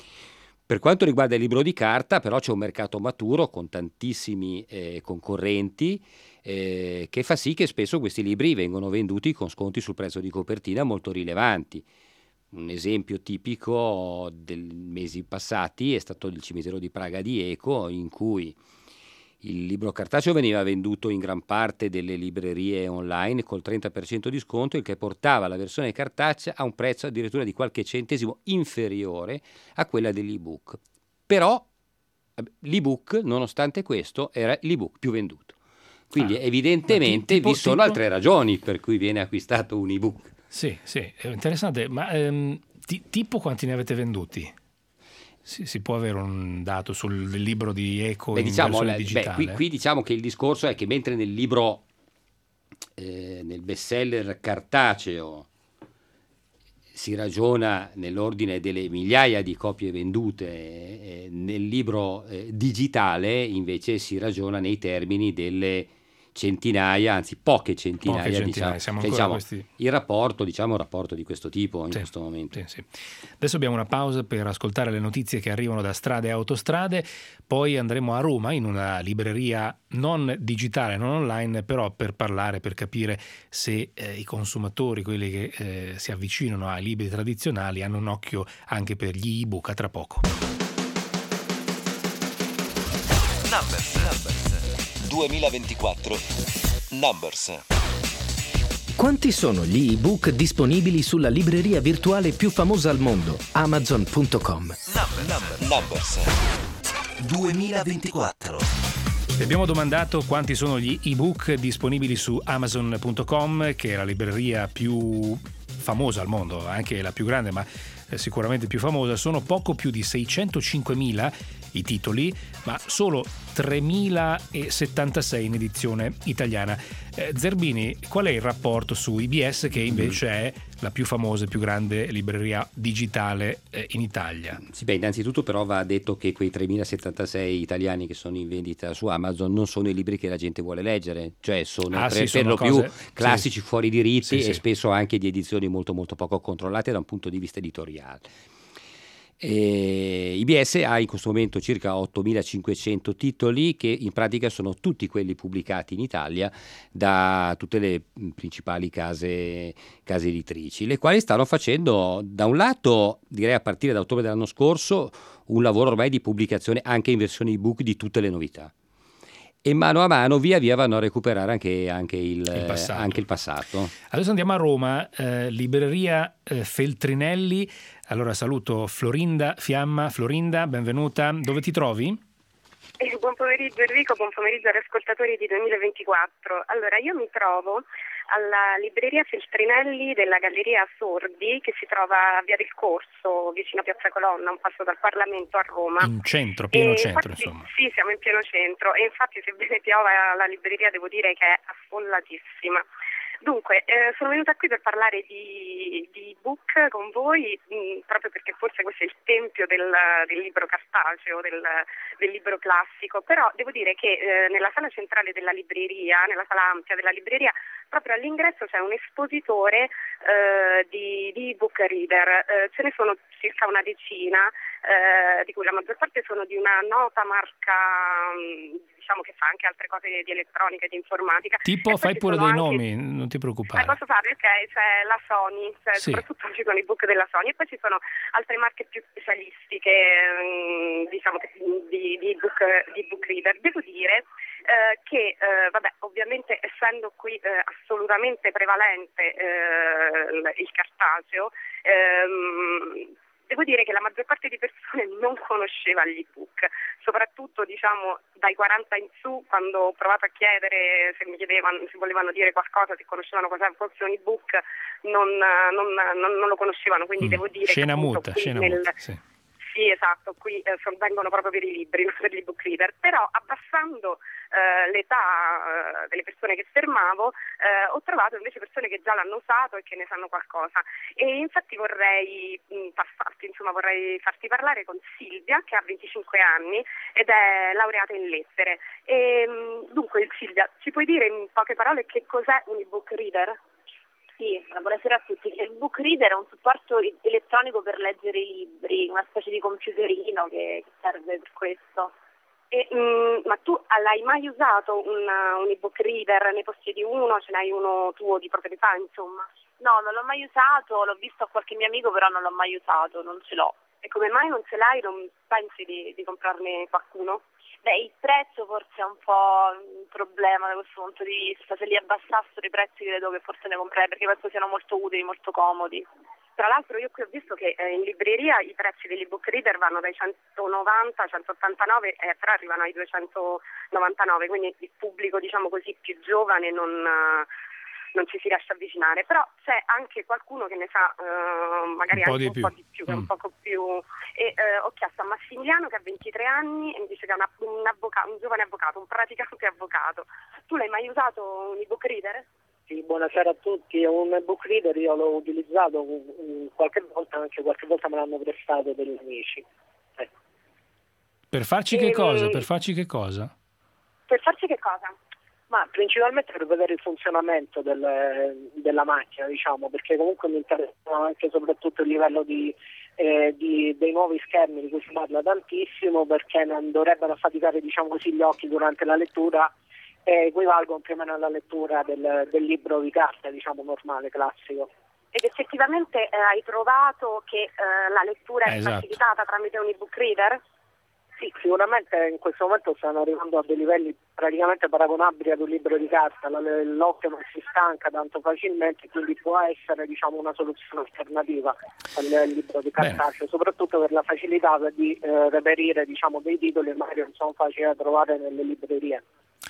Per quanto riguarda il libro di carta, però, c'è un mercato maturo con tantissimi eh, concorrenti eh, che fa sì che spesso questi libri vengono venduti con sconti sul prezzo di copertina molto rilevanti. Un esempio tipico dei mesi passati è stato il cimitero di Praga di Eco, in cui il libro cartaceo veniva venduto in gran parte delle librerie online col trenta per cento di sconto, il che portava la versione cartacea a un prezzo addirittura di qualche centesimo inferiore a quella dell'ebook. Però l'ebook, nonostante questo, era l'ebook più venduto. Quindi ah, evidentemente tipo, vi sono tipo... altre ragioni per cui viene acquistato un ebook. Sì, sì, è interessante, ma ehm, t- tipo quanti ne avete venduti? Si, si può avere un dato sul libro di Eco beh, in diciamo, versione beh, digitale? Qui, qui diciamo che il discorso è che mentre nel libro, eh, nel bestseller cartaceo, si ragiona nell'ordine delle migliaia di copie vendute, eh, nel libro eh, digitale invece si ragiona nei termini delle centinaia, anzi poche centinaia, poche centinaia diciamo, siamo cioè, ancora diciamo questi... il rapporto, diciamo un rapporto di questo tipo in sì, questo momento. Sì, sì. Adesso abbiamo una pausa per ascoltare le notizie che arrivano da strade e autostrade, poi andremo a Roma in una libreria non digitale, non online, però per parlare, per capire se eh, i consumatori, quelli che eh, si avvicinano ai libri tradizionali, hanno un occhio anche per gli ebook. A tra poco. Numbers, Numbers. duemilaventiquattro Numbers. Quanti sono gli ebook disponibili sulla libreria virtuale più famosa al mondo, Amazon punto com? Numbers, Numbers. duemilaventiquattro. Vi abbiamo domandato quanti sono gli ebook disponibili su Amazon punto com, che è la libreria più famosa al mondo, anche la più grande, ma eh, sicuramente più famosa, sono poco più di seicentocinquemila i titoli, ma solo tremilasettantasei in edizione italiana. Eh, Zerbini, qual è il rapporto su I B S, che invece è la più famosa e più grande libreria digitale eh, in Italia? Sì, beh, innanzitutto però va detto che quei tremilasettantasei italiani che sono in vendita su Amazon non sono i libri che la gente vuole leggere, cioè sono ah, per, sì, per sono lo cose... più classici, sì, fuori diritti, sì, e sì, spesso anche di edizioni molto molto poco controllate da un punto di vista editoriale. E I B S ha in questo momento circa ottomilacinquecento titoli, che in pratica sono tutti quelli pubblicati in Italia da tutte le principali case, case editrici, le quali stanno facendo, da un lato, direi a partire da ottobre dell'anno scorso, un lavoro ormai di pubblicazione anche in versione ebook di tutte le novità, e mano a mano via via vanno a recuperare anche, anche, il, il, passato. anche il passato. Adesso andiamo a Roma, eh, libreria eh, Feltrinelli. Allora saluto Florinda Fiamma. Florinda, benvenuta. Dove ti trovi? Eh, buon pomeriggio Enrico, buon pomeriggio agli ascoltatori di duemilaventiquattro. Allora, io mi trovo alla libreria Feltrinelli della Galleria Sordi, che si trova a Via del Corso, vicino a Piazza Colonna, un passo dal Parlamento a Roma. In centro, pieno e centro, infatti, insomma. Sì, siamo in pieno centro, e infatti sebbene piova la libreria devo dire che è affollatissima. Dunque, eh, sono venuta qui per parlare di, di ebook con voi, mh, proprio perché forse questo è il tempio del, del libro cartaceo, del, del libro classico, però devo dire che eh, nella sala centrale della libreria, nella sala ampia della libreria, proprio all'ingresso c'è un espositore eh, di, di ebook reader, eh, ce ne sono circa una decina, eh, di cui la maggior parte sono di una nota marca, mh, diciamo che fa anche altre cose di elettronica e di informatica. Tipo, fai pure dei anche... nomi, non ti preoccupare. Eh, posso farli? Ok, c'è la Sony, cioè, sì. Soprattutto ci sono i book della Sony, e poi ci sono altre marche più specialistiche, mh, diciamo che di, di, book, di book reader. Devo dire eh, che, eh, vabbè, ovviamente essendo qui eh, assolutamente prevalente eh, il, il cartaceo, ehm, devo dire che la maggior parte di persone non conosceva gli ebook, soprattutto diciamo dai quaranta in su, quando ho provato a chiedere se mi chiedevano, se volevano dire qualcosa, se conoscevano cosa fosse un ebook, non, non, non, non lo conoscevano, quindi mm. devo dire scena che muta, qui scena nel, muta, sì. Sì, esatto, qui eh, vengono proprio per i libri, non per gli book reader, però abbassando eh, l'età eh, delle persone che fermavo eh, ho trovato invece persone che già l'hanno usato e che ne sanno qualcosa, e infatti vorrei mh, passarti, insomma vorrei farti parlare con Silvia, che ha venticinque anni ed è laureata in lettere. E, mh, dunque Silvia, ci puoi dire in poche parole che cos'è un ebook reader? Sì, buonasera a tutti. Il book reader è un supporto elettronico per leggere i libri, una specie di computerino che serve per questo. E, mh, ma tu l'hai mai usato un, un ebook reader? Ne possiedi uno? Ce n'hai uno tuo di proprietà, insomma? No, non l'ho mai usato, l'ho visto a qualche mio amico, però non l'ho mai usato, non ce l'ho. E come mai non ce l'hai? Non pensi di, di comprarne qualcuno? Beh, il prezzo forse è un po' un problema da questo punto di vista. Se li abbassassero i prezzi credo che forse ne comprerei, perché penso siano molto utili, molto comodi. Tra l'altro io qui ho visto che eh, in libreria i prezzi degli ebook reader vanno dai centonovanta, centottantanove, eh, però arrivano ai duecentonovantanove, quindi il pubblico, diciamo così, più giovane non... Uh, non ci si riesce a avvicinare, però c'è anche qualcuno che ne sa uh, magari un anche un più. po' di più, che è un poco più, e uh, ho chiesto a Massimiliano, che ha ventitré anni e mi dice che è una, un, avvocato, un giovane avvocato, un praticante avvocato. Tu l'hai mai usato un ebook reader? Sì, buonasera a tutti. Un ebook reader io l'ho utilizzato qualche volta, anche qualche volta me l'hanno prestato degli amici. Eh. Per farci e, che cosa? Per farci che cosa? Per farci che cosa? Ma principalmente per vedere il funzionamento del, della macchina, diciamo, perché comunque mi interessa anche soprattutto il livello di, eh, di, dei nuovi schermi di cui si parla tantissimo, perché non dovrebbero affaticare, diciamo così, gli occhi durante la lettura, e equivalgono più o meno alla lettura del, del libro di carta, diciamo, normale, classico. Ed effettivamente eh, hai trovato che eh, la lettura è eh, esatto. facilitata tramite un ebook reader? Sì, sicuramente in questo momento stanno arrivando a dei livelli praticamente paragonabili ad un libro di carta, l'occhio non si stanca tanto facilmente, quindi può essere, diciamo, una soluzione alternativa al libro di cartaceo, soprattutto per la facilità di eh, reperire, diciamo, dei titoli che magari non sono facili da trovare nelle librerie.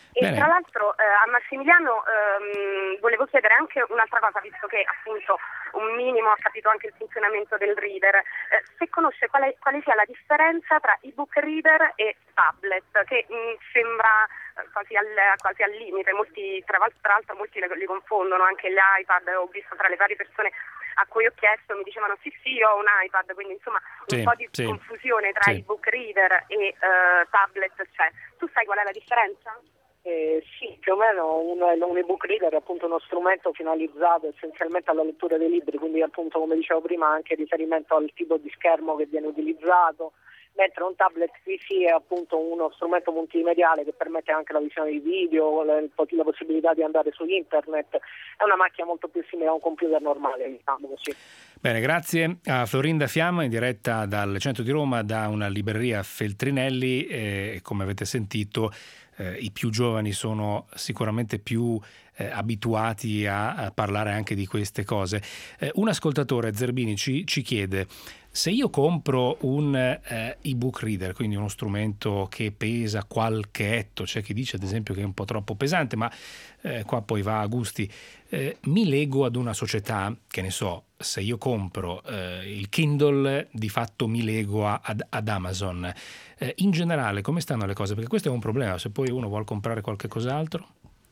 E Bene. tra l'altro eh, a Massimiliano ehm, volevo chiedere anche un'altra cosa, visto che appunto un minimo ha capito anche il funzionamento del reader, eh, se conosce quale, quale sia la differenza tra ebook reader e tablet, che mh, sembra eh, quasi, al, quasi al limite, molti, tra, tra l'altro molti li confondono, anche gli iPad, ho visto tra le varie persone a cui ho chiesto mi dicevano sì sì io ho un iPad, quindi insomma un Sì, po' di sì. confusione tra Sì. ebook reader e eh, tablet c'è. Tu sai qual è la differenza? Eh, sì, più o meno un, un ebook reader è appunto uno strumento finalizzato essenzialmente alla lettura dei libri, quindi appunto come dicevo prima anche riferimento al tipo di schermo che viene utilizzato, mentre un tablet P C è appunto uno strumento multimediale che permette anche la visione di video, la, la possibilità di andare su internet, è una macchina molto più simile a un computer normale, diciamo così. Bene, grazie a Florinda Fiamma in diretta dal centro di Roma da una libreria Feltrinelli e come avete sentito eh, i più giovani sono sicuramente più eh, abituati a, a parlare anche di queste cose. Eh, un ascoltatore, Zerbini, ci, ci chiede: se io compro un eh, ebook reader, quindi uno strumento che pesa qualche etto, c'è chi dice ad esempio che è un po' troppo pesante, ma eh, qua poi va a gusti, eh, mi lego ad una società, che ne so, se io compro eh, il Kindle di fatto mi lego a, ad, ad Amazon. Eh, in generale come stanno le cose? Perché questo è un problema, se poi uno vuole comprare qualche cos'altro.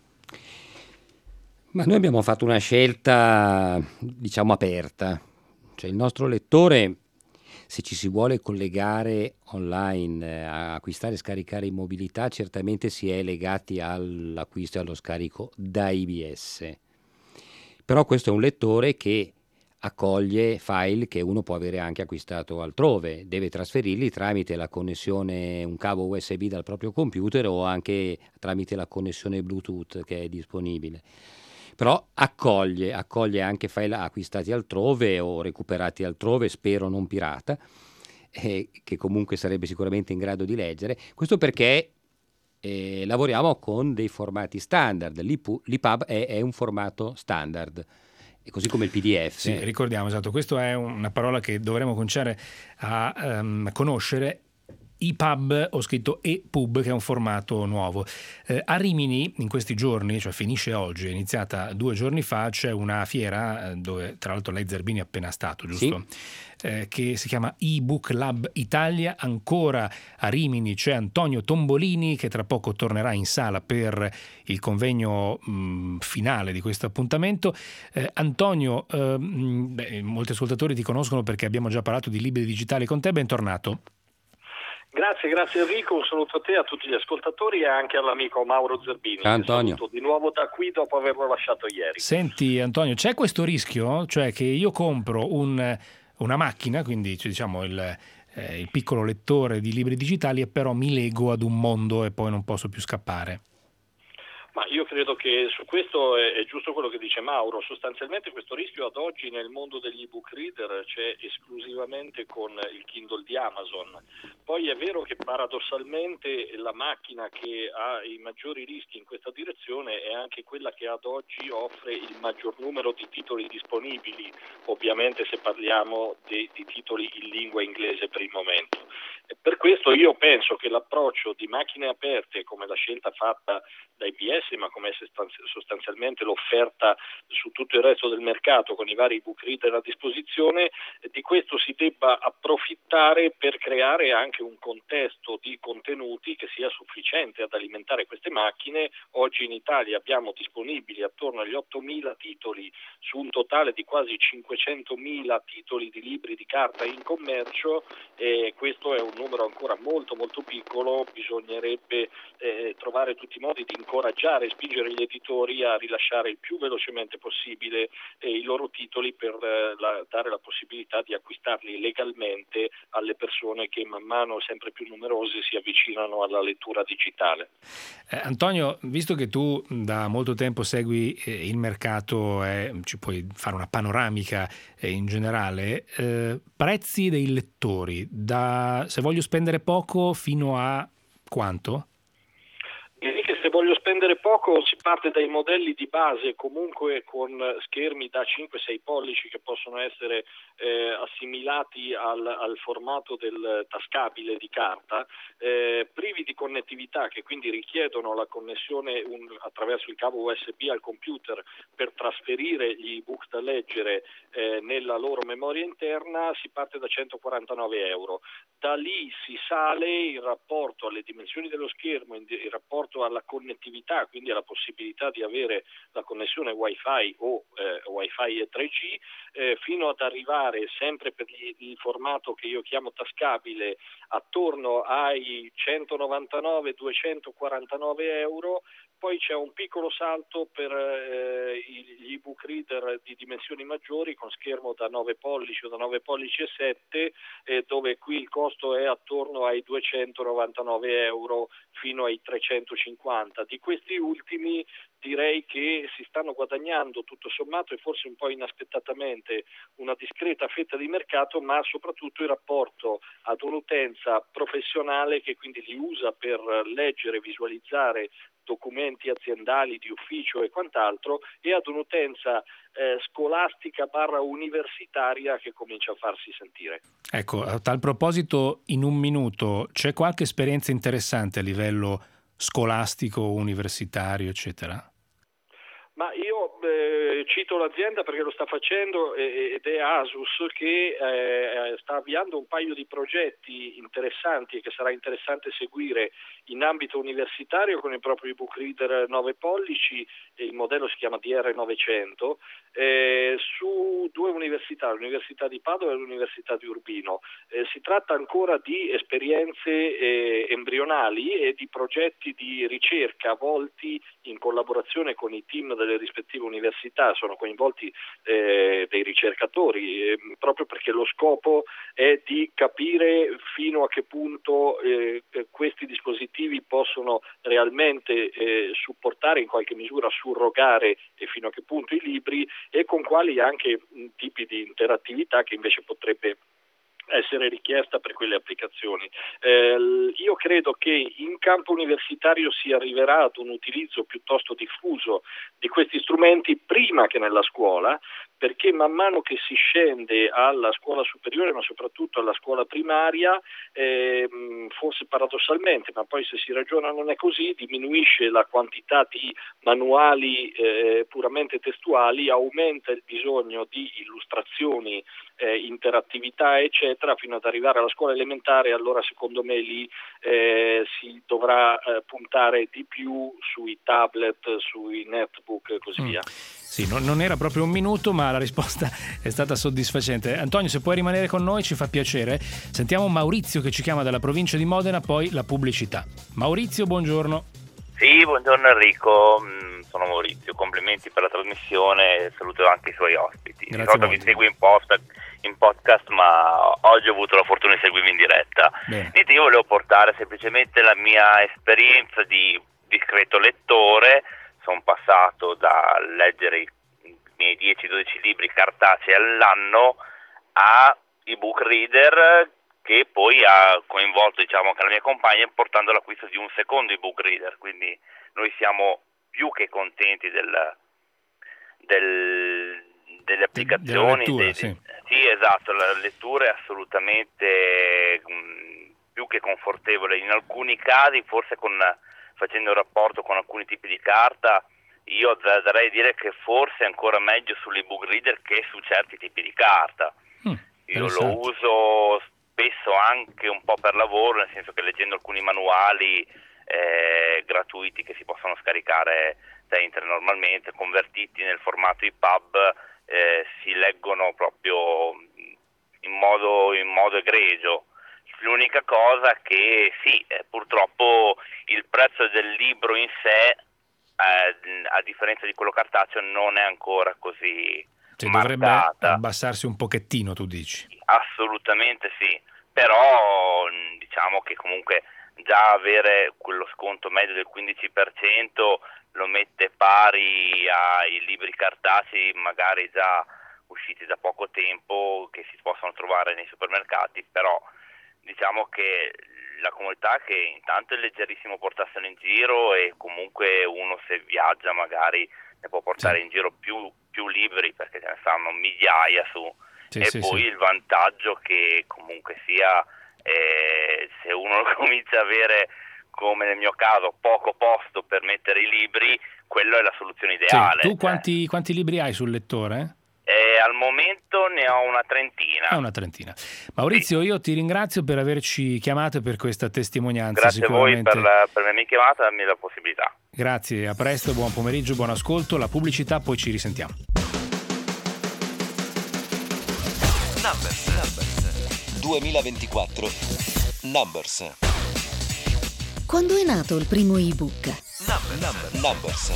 Ma noi abbiamo fatto una scelta, diciamo, aperta. Cioè il nostro lettore, se ci si vuole collegare online, a acquistare e scaricare in mobilità, certamente si è legati all'acquisto e allo scarico da I B S. Però questo è un lettore che accoglie file che uno può avere anche acquistato altrove, deve trasferirli tramite la connessione, un cavo U S B dal proprio computer o anche tramite la connessione Bluetooth che è disponibile. Però accoglie, accoglie anche file acquistati altrove o recuperati altrove, spero non pirata, eh, che comunque sarebbe sicuramente in grado di leggere. Questo perché eh, lavoriamo con dei formati standard, l'I P U B è, è un formato standard, e così come il P D F. Sì, ricordiamo, esatto, questa è una parola che dovremmo cominciare a um, conoscere. I P U B, ho scritto E P U B, che è un formato nuovo. Eh, a Rimini in questi giorni, cioè finisce oggi, è iniziata due giorni fa, c'è una fiera dove tra l'altro lei Zerbini è appena stato, giusto? Sì. Eh, che si chiama eBook Lab Italia. Ancora a Rimini c'è Antonio Tombolini che tra poco tornerà in sala per il convegno mh, finale di questo appuntamento. Eh, Antonio, eh, mh, beh, molti ascoltatori ti conoscono perché abbiamo già parlato di libri digitali con te, bentornato. Grazie, grazie Enrico, un saluto a te, a tutti gli ascoltatori e anche all'amico Mauro Zerbini. Ciao Antonio. Saluto di nuovo da qui dopo averlo lasciato ieri. Senti Antonio, c'è questo rischio, cioè che io compro un, una macchina, quindi cioè, diciamo il, eh, il piccolo lettore di libri digitali, e però mi lego ad un mondo e poi non posso più scappare? Ma io credo che su questo è, è giusto quello che dice Mauro, sostanzialmente questo rischio ad oggi nel mondo degli ebook reader c'è esclusivamente con il Kindle di Amazon. Poi è vero che paradossalmente la macchina che ha i maggiori rischi in questa direzione è anche quella che ad oggi offre il maggior numero di titoli disponibili, ovviamente se parliamo di, di titoli in lingua inglese per il momento. E per questo io penso che l'approccio di macchine aperte, come la scelta fatta da I B S, ma come sostanzialmente l'offerta su tutto il resto del mercato con i vari ebook reader a disposizione, di questo si debba approfittare per creare anche un contesto di contenuti che sia sufficiente ad alimentare queste macchine. Oggi in Italia abbiamo disponibili attorno agli ottomila titoli su un totale di quasi cinquecentomila titoli di libri di carta in commercio, e questo è un numero ancora molto molto piccolo. Bisognerebbe eh, trovare tutti i modi di incoraggiare e spingere gli editori a rilasciare il più velocemente possibile eh, i loro titoli per eh, la, dare la possibilità di acquistarli legalmente alle persone che man mano sempre più numerose si avvicinano alla lettura digitale. Eh, Antonio, visto che tu da molto tempo segui eh, il mercato e eh, ci puoi fare una panoramica eh, in generale, eh, prezzi dei lettori, da se voglio spendere poco fino a quanto? Direi che se voglio spendere poco si parte dai modelli di base, comunque con schermi da cinque sei pollici che possono essere eh, assimilati al, al formato del tascabile di carta, eh, privi di connettività, che quindi richiedono la connessione un, attraverso il cavo U S B al computer per trasferire gli ebook da leggere eh, nella loro memoria interna. Si parte da centoquarantanove euro. Da lì si sale in rapporto alle dimensioni dello schermo, in, in rapporto alla connettività, quindi alla possibilità di avere la connessione Wi-Fi o eh, Wi-Fi e tre G, eh, fino ad arrivare sempre per gli, il formato che io chiamo tascabile attorno ai centonovantanove duecentoquarantanove euro. Poi c'è un piccolo salto per eh, gli ebook reader di dimensioni maggiori con schermo da nove pollici o da nove pollici e sette, eh, dove qui il costo è attorno ai duecentonovantanove euro fino ai trecentocinquanta. Di questi ultimi direi che si stanno guadagnando tutto sommato e forse un po' inaspettatamente una discreta fetta di mercato, ma soprattutto in rapporto ad un'utenza professionale che quindi li usa per leggere, visualizzare documenti aziendali, di ufficio e quant'altro, e ad un'utenza eh, scolastica barra universitaria che comincia a farsi sentire. Ecco, a tal proposito, in un minuto, c'è qualche esperienza interessante a livello scolastico, universitario, eccetera? Ma io eh, cito l'azienda perché lo sta facendo eh, ed è Asus, che eh, sta avviando un paio di progetti interessanti e che sarà interessante seguire in ambito universitario con il proprio ebook reader nove pollici, il modello si chiama D R novecento, eh, su due università, l'Università di Padova e l'Università di Urbino. Eh, si tratta ancora di esperienze eh, embrionali e di progetti di ricerca volti in collaborazione con i team delle rispettive università, sono coinvolti eh, dei ricercatori, eh, proprio perché lo scopo è di capire fino a che punto eh, questi dispositivi possono realmente eh, supportare, in qualche misura surrogare, e fino a che punto i libri, e con quali anche mh, tipi di interattività che invece potrebbe essere richiesta per quelle applicazioni. Eh, io credo che in campo universitario si arriverà ad un utilizzo piuttosto diffuso di questi strumenti prima che nella scuola, perché man mano che si scende alla scuola superiore, ma soprattutto alla scuola primaria, eh, forse paradossalmente, ma poi se si ragiona non è così, diminuisce la quantità di manuali eh, puramente testuali, aumenta il bisogno di illustrazioni, eh, interattività, eccetera, fino ad arrivare alla scuola elementare. Allora secondo me lì eh, si dovrà eh, puntare di più sui tablet, sui netbook e così mm. via. Sì, non, non era proprio un minuto, ma la risposta è stata soddisfacente. Antonio, se puoi rimanere con noi ci fa piacere. Sentiamo Maurizio che ci chiama dalla provincia di Modena, poi la pubblicità. Maurizio, buongiorno. Sì, buongiorno Enrico, sono Maurizio, complimenti per la trasmissione e saluto anche i suoi ospiti. Di solito vi seguo in, post, in podcast, ma oggi ho avuto la fortuna di seguirvi in diretta. Niente, io volevo portare semplicemente la mia esperienza di discreto lettore. Sono passato da leggere i miei dieci dodici libri cartacei all'anno a ebook reader, che poi ha coinvolto, diciamo, anche la mia compagna portando all'acquisto di un secondo ebook reader, quindi noi siamo più che contenti del, del, delle applicazioni. Lettura, dei, sì. sì, esatto, la lettura è assolutamente mh, più che confortevole, in alcuni casi forse con... facendo un rapporto con alcuni tipi di carta, io darei dire che forse è ancora meglio sull'ebook reader che su certi tipi di carta. Mm, io lo uso spesso anche un po' per lavoro, nel senso che leggendo alcuni manuali eh, gratuiti che si possono scaricare da internet normalmente, convertiti nel formato E P U B, eh, si leggono proprio in modo, in modo egregio. L'unica cosa che sì, eh, purtroppo il prezzo del libro in sé, eh, a differenza di quello cartaceo, non è ancora così cioè, marcata. Dovrebbe abbassarsi un pochettino, tu dici? Assolutamente sì, però diciamo che comunque già avere quello sconto medio del quindici per cento lo mette pari ai libri cartacei magari già usciti da poco tempo, che si possono trovare nei supermercati, però diciamo che la comodità che intanto è leggerissimo portarselo in giro, e comunque uno se viaggia magari ne può portare sì. in giro più, più libri, perché ce ne stanno migliaia su, sì, e sì, poi sì. il vantaggio che comunque sia eh, se uno comincia a avere, come nel mio caso, poco posto per mettere i libri, quello è la soluzione ideale. Sì. Tu quanti, cioè. quanti libri hai sul lettore? Eh, al momento ne ho una trentina. Ah, una trentina. Maurizio, sì. io ti ringrazio per averci chiamato e per questa testimonianza. Grazie sicuramente... a voi per, la, per avermi chiamato e darmi la possibilità. Grazie, a presto, buon pomeriggio, buon ascolto. La pubblicità, poi ci risentiamo. Numbers, Numbers. duemilaventiquattro Numbers. Quando è nato il primo ebook? Numbers, Numbers.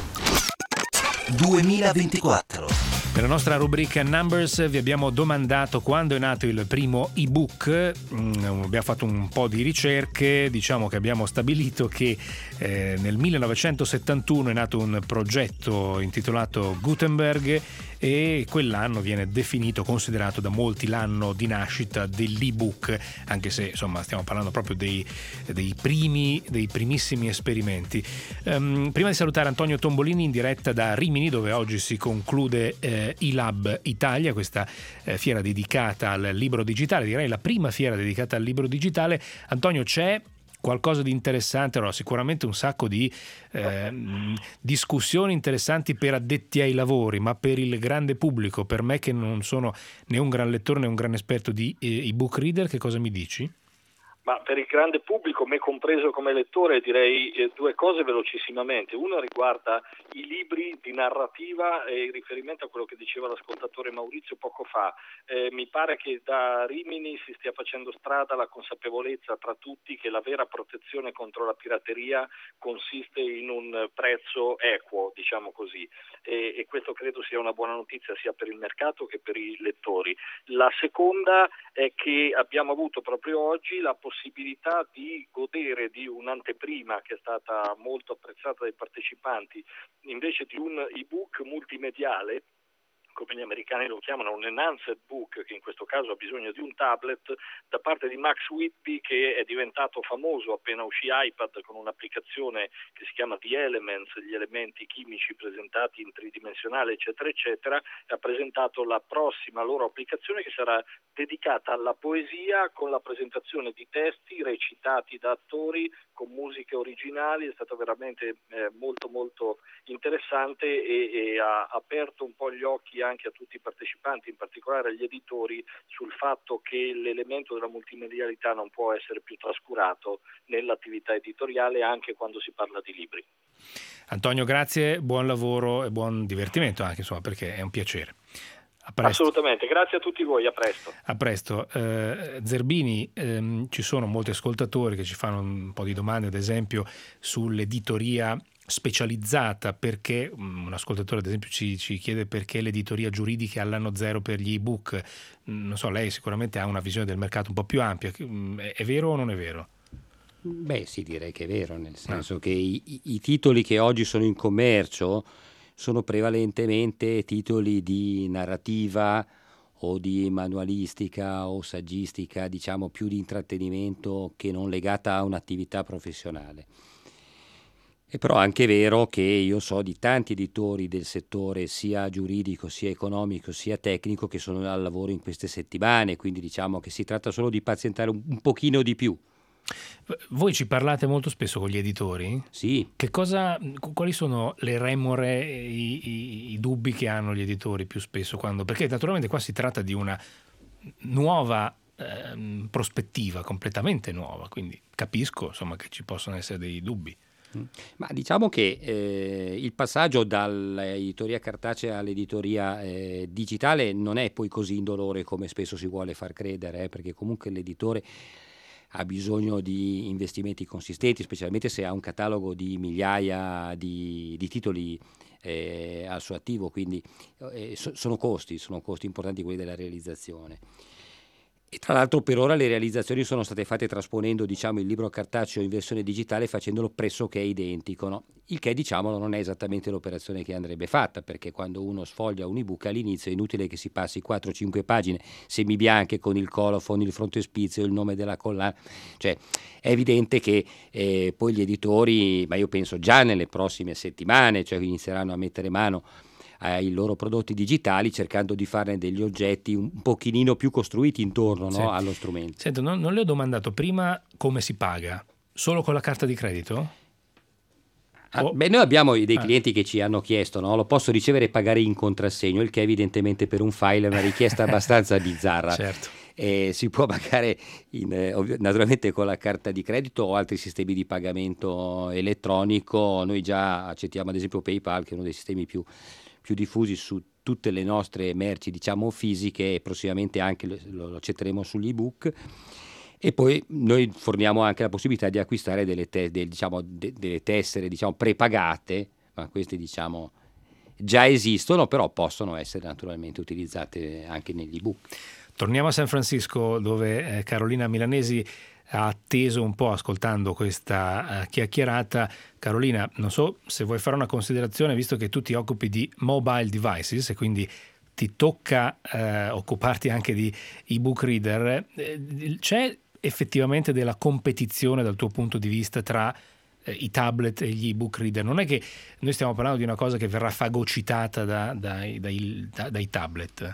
duemilaventiquattro. Nella nostra rubrica Numbers vi abbiamo domandato quando è nato il primo ebook. Mm, abbiamo fatto un po' di ricerche, diciamo che abbiamo stabilito che eh, nel millenovecentosettantuno è nato un progetto intitolato Gutenberg, e quell'anno viene definito, considerato da molti l'anno di nascita dell'ebook, anche se insomma stiamo parlando proprio dei, dei primi, dei primissimi esperimenti. Um, prima di salutare Antonio Tombolini in diretta da Rimini, dove oggi si conclude eh, iLab Italia, questa eh, fiera dedicata al libro digitale, direi la prima fiera dedicata al libro digitale. Antonio, c'è qualcosa di interessante? Allora, sicuramente un sacco di eh, discussioni interessanti per addetti ai lavori, ma per il grande pubblico, per me che non sono né un gran lettore né un gran esperto di eh, ebook reader, che cosa mi dici? Ma per il grande pubblico, me compreso come lettore, direi eh, due cose velocissimamente. Una riguarda i libri di narrativa e in riferimento a quello che diceva l'ascoltatore Maurizio poco fa. Eh, mi pare che da Rimini si stia facendo strada la consapevolezza tra tutti che la vera protezione contro la pirateria consiste in un prezzo equo, diciamo così, e, e questo credo sia una buona notizia sia per il mercato che per i lettori. La seconda è che abbiamo avuto proprio oggi la possibilità possibilità di godere di un'anteprima che è stata molto apprezzata dai partecipanti, invece di un ebook multimediale, come gli americani lo chiamano, un enhanced book, che in questo caso ha bisogno di un tablet, da parte di Max Whitby, che è diventato famoso appena uscì iPad con un'applicazione che si chiama The Elements, gli elementi chimici presentati in tridimensionale, eccetera, eccetera, e ha presentato la prossima loro applicazione che sarà dedicata alla poesia, con la presentazione di testi recitati da attori, con musiche originali. È stato veramente eh, molto molto interessante e, e ha aperto un po' gli occhi anche a tutti i partecipanti, in particolare agli editori, sul fatto che l'elemento della multimedialità non può essere più trascurato nell'attività editoriale anche quando si parla di libri. Antonio, grazie, buon lavoro e buon divertimento anche, insomma, perché è un piacere. A presto. Assolutamente, grazie a tutti voi, a presto. A presto. Eh, Zerbini, ehm, ci sono molti ascoltatori che ci fanno un po' di domande, ad esempio sull'editoria specializzata, perché un ascoltatore ad esempio ci, ci chiede perché l'editoria giuridica all'anno zero per gli ebook. Non so, lei sicuramente ha una visione del mercato un po' più ampia, è, è vero o non è vero? Beh sì, direi che è vero, nel senso ah. che i, i, i titoli che oggi sono in commercio sono prevalentemente titoli di narrativa o di manualistica o saggistica, diciamo più di intrattenimento che non legata a un'attività professionale. È però anche vero che io so di tanti editori del settore sia giuridico, sia economico, sia tecnico che sono al lavoro in queste settimane, quindi diciamo che si tratta solo di pazientare un, un pochino di più. Voi ci parlate molto spesso con gli editori? Sì. Che cosa, quali sono le remore, i, i, i dubbi che hanno gli editori più spesso? Quando, perché naturalmente qua si tratta di una nuova eh, prospettiva, completamente nuova, quindi capisco insomma che ci possono essere dei dubbi. Ma diciamo che eh, il passaggio dall'editoria cartacea all'editoria eh, digitale non è poi così indolore come spesso si vuole far credere, eh, perché comunque l'editore ha bisogno di investimenti consistenti, specialmente se ha un catalogo di migliaia di, di titoli eh, al suo attivo, quindi eh, so, sono costi, sono costi importanti quelli della realizzazione. E tra l'altro per ora le realizzazioni sono state fatte trasponendo, diciamo, il libro cartaceo in versione digitale, facendolo pressoché identico, no? Il che, diciamolo, non è esattamente l'operazione che andrebbe fatta, perché quando uno sfoglia un ebook all'inizio è inutile che si passi quattro cinque pagine semibianche con il colophon, il frontespizio, il nome della collana. Cioè è evidente che eh, poi gli editori, ma io penso già nelle prossime settimane, cioè inizieranno a mettere mano ai loro prodotti digitali, cercando di farne degli oggetti un pochino più costruiti intorno, Sì. no, allo strumento. Sento, non, non le ho domandato prima come si paga, solo con la carta di credito? Ah, Oh. beh, noi abbiamo dei Ah. clienti che ci hanno chiesto, no? Lo posso ricevere e pagare in contrassegno, il che evidentemente per un file è una richiesta abbastanza bizzarra. Certo. Eh, si può pagare in, eh, ovvio- naturalmente con la carta di credito o altri sistemi di pagamento elettronico. Noi già accettiamo ad esempio PayPal, che è uno dei sistemi più, più diffusi su tutte le nostre merci, diciamo, fisiche, e prossimamente anche lo, lo accetteremo sugli ebook. E poi noi forniamo anche la possibilità di acquistare delle, te- del- diciamo, de- delle tessere, diciamo, prepagate, ma queste, diciamo, già esistono, però possono essere naturalmente utilizzate anche negli ebook. Torniamo a San Francisco, dove eh, Carolina Milanesi ha atteso un po' ascoltando questa eh, chiacchierata. Carolina, non so se vuoi fare una considerazione, visto che tu ti occupi di mobile devices e quindi ti tocca eh, occuparti anche di ebook reader. Eh, c'è effettivamente della competizione dal tuo punto di vista tra eh, i tablet e gli ebook reader? Non è che noi stiamo parlando di una cosa che verrà fagocitata da, dai, dai, da, dai tablet.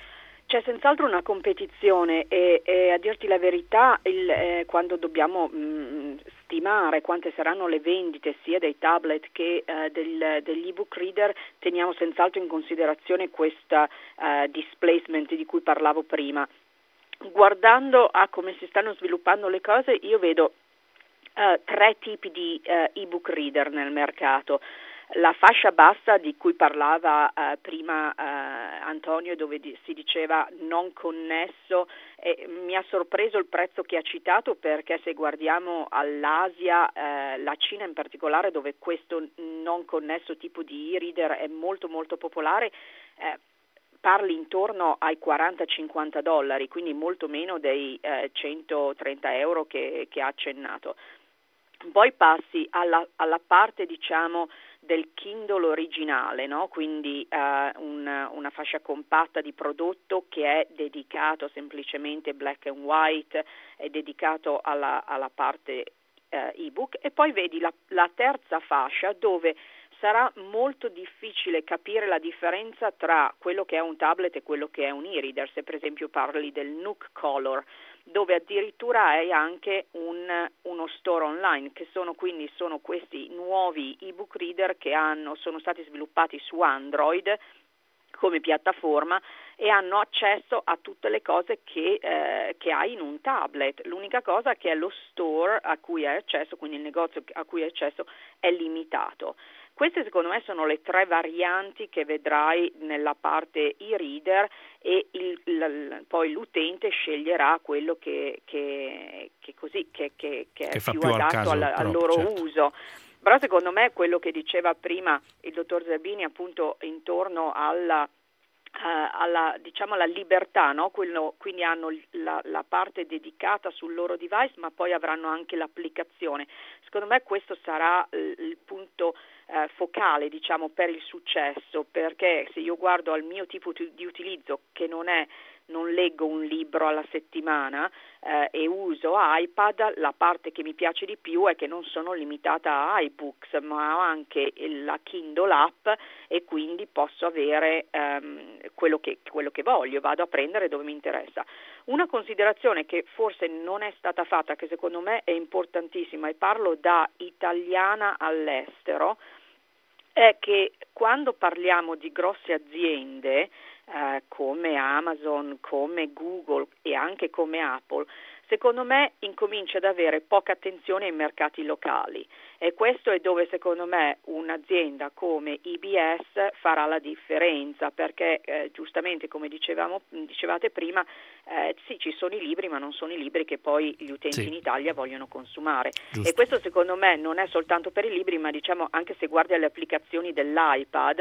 C'è senz'altro una competizione e, e a dirti la verità, il, eh, quando dobbiamo mh, stimare quante saranno le vendite sia dei tablet che eh, del, degli ebook reader, teniamo senz'altro in considerazione questa eh, displacement di cui parlavo prima. Guardando a come si stanno sviluppando le cose, io vedo eh, tre tipi di eh, ebook reader nel mercato. La fascia bassa di cui parlava eh, prima eh, Antonio, dove di, si diceva non connesso, e mi ha sorpreso il prezzo che ha citato, perché se guardiamo all'Asia, eh, la Cina in particolare, dove questo non connesso tipo di e-reader è molto molto popolare, eh, parli intorno ai quaranta cinquanta dollari, quindi molto meno dei eh, centotrenta euro che, che ha accennato. Poi passi alla, alla parte, diciamo, del Kindle originale, no? Quindi eh, una, una fascia compatta di prodotto che è dedicato semplicemente black and white, è dedicato alla, alla parte eh, ebook, e poi vedi la, la terza fascia, dove sarà molto difficile capire la differenza tra quello che è un tablet e quello che è un e-reader. Se per esempio parli del Nook Color, dove addirittura hai anche un, uno store online, che sono quindi sono questi nuovi ebook reader che hanno, sono stati sviluppati su Android come piattaforma e hanno accesso a tutte le cose che, eh, che hai in un tablet. L'unica cosa è che lo store a cui hai accesso, quindi il negozio a cui hai accesso, è limitato. Queste secondo me sono le tre varianti che vedrai nella parte e-reader, e il, il, poi l'utente sceglierà quello che, che, che, così, che, che, che, che è più, più adatto al, al loro certo. uso. Però secondo me quello che diceva prima il dottor Zerbini, appunto, intorno alla Uh, alla, diciamo, alla libertà, no? Quello, quindi hanno la, la parte dedicata sul loro device, ma poi avranno anche l'applicazione. Secondo me questo sarà il, il punto uh, focale, diciamo, per il successo, perché se io guardo al mio tipo di utilizzo, che non è non leggo un libro alla settimana eh, e uso iPad, la parte che mi piace di più è che non sono limitata a iBooks, ma ho anche la Kindle app, e quindi posso avere ehm, quello che, quello che voglio, vado a prendere dove mi interessa. Una considerazione che forse non è stata fatta, che secondo me è importantissima, e parlo da italiana all'estero, è che quando parliamo di grosse aziende eh, come Amazon, come Google e anche come Apple, secondo me incomincia ad avere poca attenzione ai mercati locali, e questo è dove secondo me un'azienda come I B S farà la differenza, perché eh, giustamente come dicevamo, dicevate prima, eh, sì, ci sono i libri, ma non sono i libri che poi gli utenti sì. in Italia vogliono consumare. Giusto. E questo secondo me non è soltanto per i libri, ma diciamo anche se guardi alle applicazioni dell'iPad,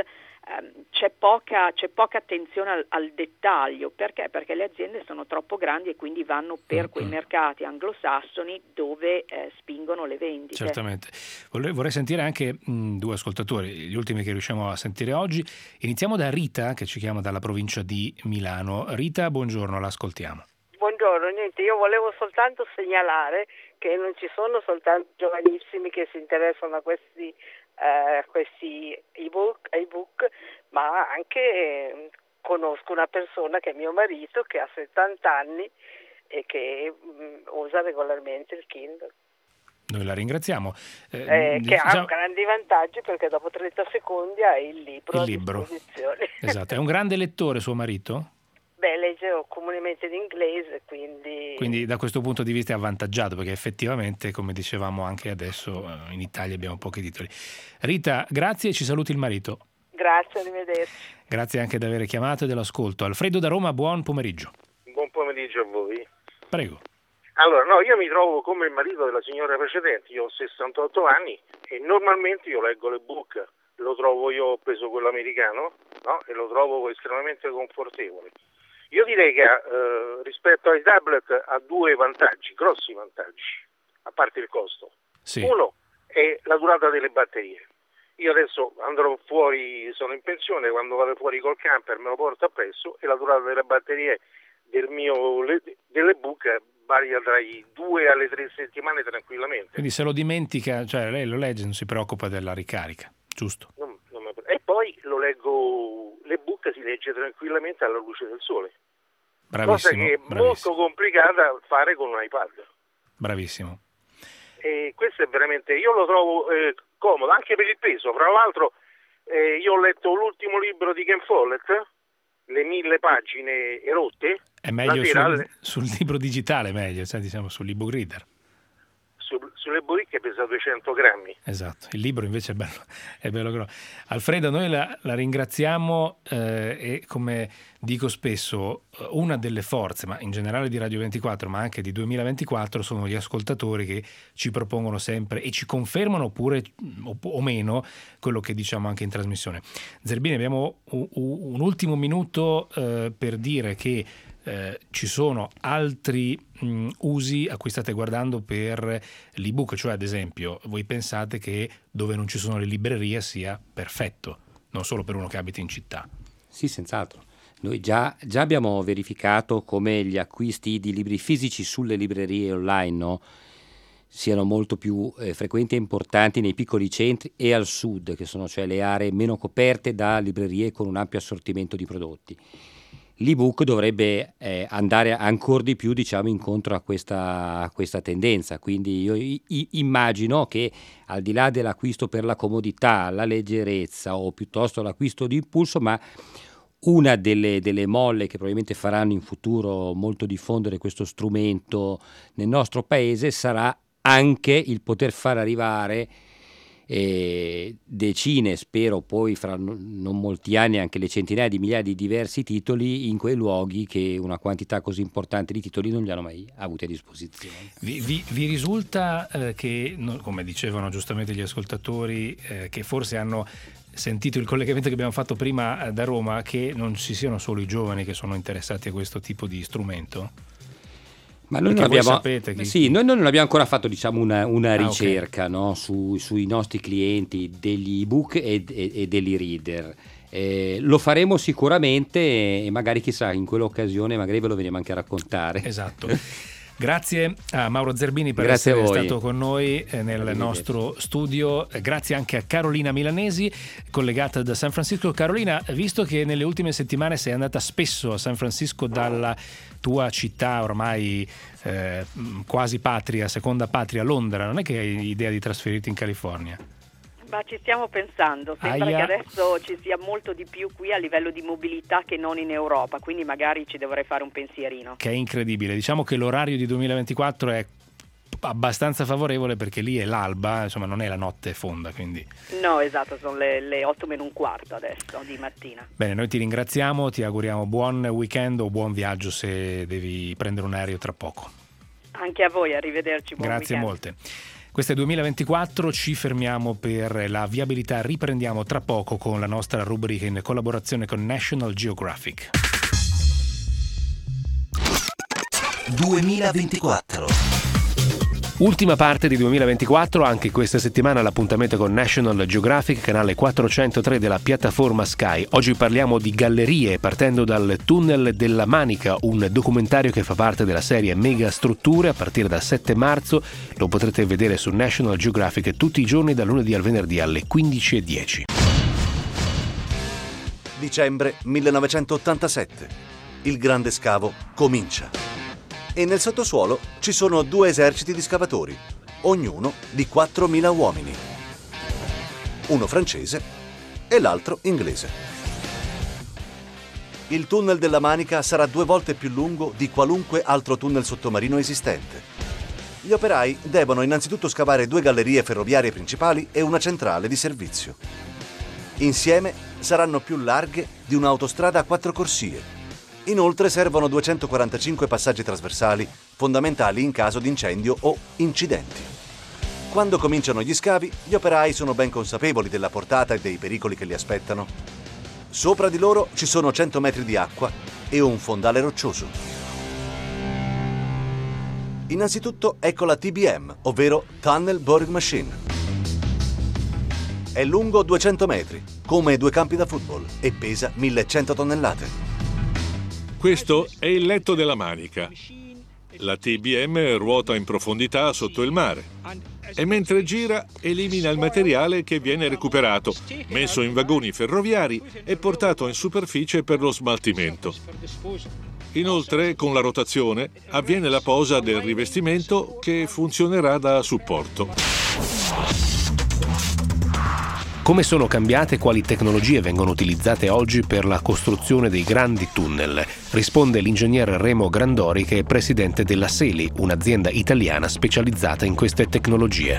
ehm, c'è poca, c'è poca attenzione al, al dettaglio. Perché? Perché le aziende sono troppo grandi e quindi vanno per quei mercati anglosassoni dove eh, spingono le vendite. Certamente. Vorrei, vorrei sentire anche mh, due ascoltatori, gli ultimi che riusciamo a sentire oggi. Iniziamo da Rita, che ci chiama dalla provincia di Milano. Rita, buongiorno, l'ascoltiamo. Buongiorno, niente, io volevo soltanto segnalare che non ci sono soltanto giovanissimi che si interessano a questi, eh, questi ebook, ebook, ma anche eh, conosco una persona che è mio marito che ha settanta anni e che mh, usa regolarmente il Kindle. Noi la ringraziamo. Eh, Eh, che diciamo- ha grandi vantaggi perché dopo trenta secondi hai il libro Il a libro. disposizione. Esatto, è un grande lettore suo marito? Beh, legge comunemente in inglese, quindi... Quindi da questo punto di vista è avvantaggiato, perché effettivamente, come dicevamo anche adesso, eh, in Italia abbiamo pochi titoli. Rita, grazie e ci saluti il marito. Grazie, arrivederci. Grazie anche di aver chiamato e dell'ascolto. Alfredo da Roma, buon pomeriggio. Buon pomeriggio a voi. Prego. Allora, no, io mi trovo come il marito della signora precedente, io ho sessantotto anni e normalmente io leggo le book, lo trovo, io ho preso quello americano, no? E lo trovo estremamente confortevole. Io direi che eh, rispetto ai tablet ha due vantaggi, grossi vantaggi, a parte il costo. Sì. Uno è la durata delle batterie. Io adesso andrò fuori, sono in pensione, quando vado fuori col camper me lo porto appresso e la durata delle batterie del mio delle book varia tra i due alle tre settimane tranquillamente. Quindi se lo dimentica, cioè lei lo legge, non si preoccupa della ricarica, giusto? Non, non mi... E poi lo leggo, le book si legge tranquillamente alla luce del sole. Bravissimo, Cosa che è bravissimo. molto complicata da fare con un iPad. Bravissimo. E questo è veramente, io lo trovo eh, comodo anche per il peso. Fra l'altro eh, io ho letto l'ultimo libro di Ken Follett, le mille pagine erotte. È meglio la sera sul, alle- sul libro digitale, meglio, cioè, diciamo sull'ebook reader. su, sulle book che pesa duecento grammi. Esatto, il libro invece è bello, è bello grosso. Alfredo, noi la, la ringraziamo eh, e come dico spesso, una delle forze, ma in generale di Radio ventiquattro, ma anche di duemilaventiquattro, sono gli ascoltatori che ci propongono sempre e ci confermano oppure o, o meno quello che diciamo anche in trasmissione. Zerbini, abbiamo un, un ultimo minuto eh, per dire che Eh, ci sono altri mh, usi a cui state guardando per l'ebook, cioè ad esempio voi pensate che dove non ci sono le librerie sia perfetto, non solo per uno che abita in città. Sì, senz'altro. Noi già, già abbiamo verificato come gli acquisti di libri fisici sulle librerie online, no, siano molto più eh, frequenti e importanti nei piccoli centri e al sud, che sono cioè le aree meno coperte da librerie con un ampio assortimento di prodotti. L'ebook dovrebbe eh, andare ancora di più, diciamo, incontro a questa, a questa tendenza, quindi io i, i, immagino che al di là dell'acquisto per la comodità, la leggerezza o piuttosto l'acquisto di impulso, ma una delle, delle molle che probabilmente faranno in futuro molto diffondere questo strumento nel nostro paese sarà anche il poter far arrivare E decine, spero poi fra non molti anni anche le centinaia di migliaia di diversi titoli in quei luoghi che una quantità così importante di titoli non li hanno mai avuti a disposizione. Vi, vi, vi risulta eh, che, no, come dicevano giustamente gli ascoltatori, eh, che forse hanno sentito il collegamento che abbiamo fatto prima eh, da Roma, che non ci siano solo i giovani che sono interessati a questo tipo di strumento? Ma noi non, abbiamo, sapete chi... sì, noi non abbiamo ancora fatto, diciamo, una, una ricerca, ah, okay, no, su, sui nostri clienti degli ebook e, e, e degli reader. Eh, lo faremo sicuramente e magari chissà in quell'occasione magari ve lo veniamo anche a raccontare. Esatto. Grazie a Mauro Zerbini per Grazie essere stato con noi eh, nel nostro studio. Grazie anche a Carolina Milanesi, collegata da San Francisco. Carolina, visto che nelle ultime settimane sei andata spesso a San Francisco dalla tua città ormai eh, quasi patria, seconda patria, Londra, non è che hai idea di trasferirti in California? Ma ci stiamo pensando, sembra Aia. che adesso ci sia molto di più qui a livello di mobilità che non in Europa, quindi magari ci dovrei fare un pensierino. Che è incredibile, diciamo che l'orario di duemilaventiquattro è abbastanza favorevole perché lì è l'alba, insomma non è la notte fonda, quindi... No, esatto, sono le, le otto meno un quarto adesso di mattina. Bene, noi ti ringraziamo, ti auguriamo buon weekend o buon viaggio se devi prendere un aereo tra poco. Anche a voi, arrivederci, buon Grazie weekend. molte. Questo è duemilaventiquattro, ci fermiamo per la viabilità, riprendiamo tra poco con la nostra rubrica in collaborazione con National Geographic. duemilaventiquattro. Ultima parte di duemilaventiquattro, anche questa settimana l'appuntamento con National Geographic, canale quattrocentotre della piattaforma Sky. Oggi parliamo di gallerie, partendo dal Tunnel della Manica, un documentario che fa parte della serie Megastrutture. A partire dal sette marzo lo potrete vedere su National Geographic tutti i giorni, dal lunedì al venerdì alle quindici e dieci. Dicembre millenovecentottantasette. Il grande scavo comincia. E nel sottosuolo ci sono due eserciti di scavatori, ognuno di quattromila uomini. Uno francese e l'altro inglese. Il tunnel della Manica sarà due volte più lungo di qualunque altro tunnel sottomarino esistente. Gli operai devono innanzitutto scavare due gallerie ferroviarie principali e una centrale di servizio. Insieme saranno più larghe di un'autostrada a quattro corsie. Inoltre servono duecentoquarantacinque passaggi trasversali, fondamentali in caso di incendio o incidenti. Quando cominciano gli scavi, gli operai sono ben consapevoli della portata e dei pericoli che li aspettano. Sopra di loro ci sono cento metri di acqua e un fondale roccioso. Innanzitutto ecco la T B M, ovvero Tunnel Boring Machine. È lungo duecento metri, come due campi da football, e pesa millecento tonnellate. Questo è il letto della Manica. La T B M ruota in profondità sotto il mare e mentre gira elimina il materiale che viene recuperato, messo in vagoni ferroviari e portato in superficie per lo smaltimento. Inoltre, con la rotazione, avviene la posa del rivestimento che funzionerà da supporto. Come sono cambiate e quali tecnologie vengono utilizzate oggi per la costruzione dei grandi tunnel? Risponde l'ingegner Remo Grandori, che è presidente della Seli, un'azienda italiana specializzata in queste tecnologie.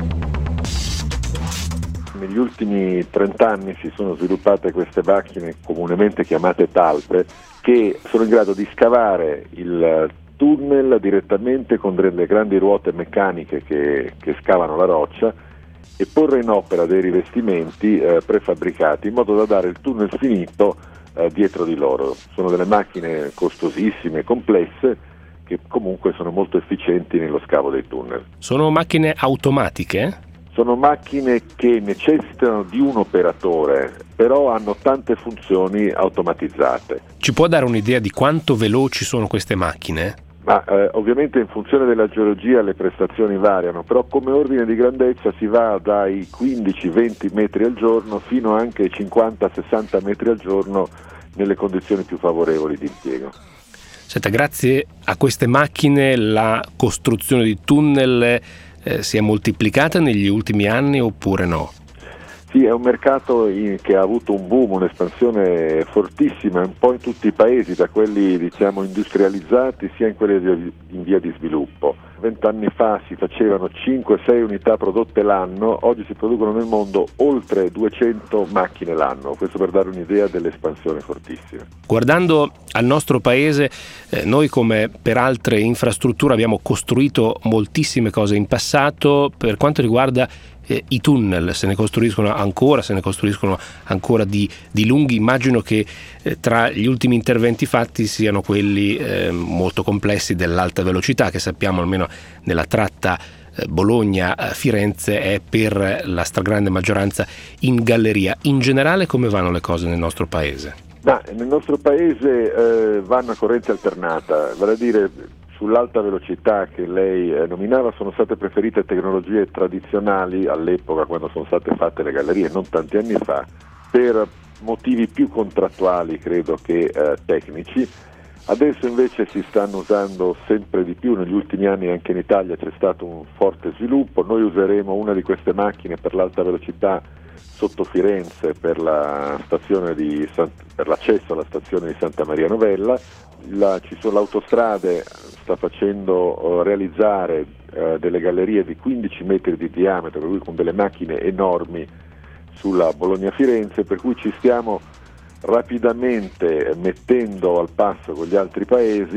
Negli ultimi trent'anni si sono sviluppate queste macchine comunemente chiamate talpe, che sono in grado di scavare il tunnel direttamente con delle grandi ruote meccaniche che, che scavano la roccia e porre in opera dei rivestimenti eh, prefabbricati in modo da dare il tunnel finito eh, dietro di loro. Sono delle macchine costosissime, complesse, che comunque sono molto efficienti nello scavo dei tunnel. Sono macchine automatiche? Sono macchine che necessitano di un operatore, però hanno tante funzioni automatizzate. Ci può dare un'idea di quanto veloci sono queste macchine? Ma eh, ovviamente in funzione della geologia le prestazioni variano, però come ordine di grandezza si va dai quindici venti metri al giorno fino anche ai cinquanta sessanta metri al giorno nelle condizioni più favorevoli di impiego. Senta, grazie a queste macchine la costruzione di tunnel eh, si è moltiplicata negli ultimi anni oppure no? Sì, è un mercato in, che ha avuto un boom, un'espansione fortissima un po' in tutti i paesi, da quelli diciamo industrializzati sia in quelli di, in via di sviluppo. Vent'anni fa si facevano cinque sei unità prodotte l'anno, oggi si producono nel mondo oltre duecento macchine l'anno, questo per dare un'idea dell'espansione fortissima. Guardando al nostro paese, eh, noi come per altre infrastrutture abbiamo costruito moltissime cose in passato. Per quanto riguarda Eh, i tunnel, se ne costruiscono ancora, se ne costruiscono ancora di, di lunghi. Immagino che eh, tra gli ultimi interventi fatti siano quelli eh, molto complessi dell'alta velocità, che sappiamo almeno nella tratta eh, Bologna-Firenze è per la stragrande maggioranza in galleria. In generale come vanno le cose nel nostro paese? Ma nel nostro paese eh, vanno a corrente alternata, vale a dire sull'alta velocità che lei eh, nominava sono state preferite tecnologie tradizionali all'epoca quando sono state fatte le gallerie, non tanti anni fa, per motivi più contrattuali credo che eh, tecnici. Adesso invece si stanno usando sempre di più, negli ultimi anni anche in Italia c'è stato un forte sviluppo. Noi useremo una di queste macchine per l'alta velocità sotto Firenze per, la stazione di San, per l'accesso alla stazione di Santa Maria Novella. La, ci sono l'autostrade, sta facendo uh, realizzare uh, delle gallerie di quindici metri di diametro, per cui con delle macchine enormi sulla Bologna-Firenze, per cui ci stiamo rapidamente mettendo al passo con gli altri paesi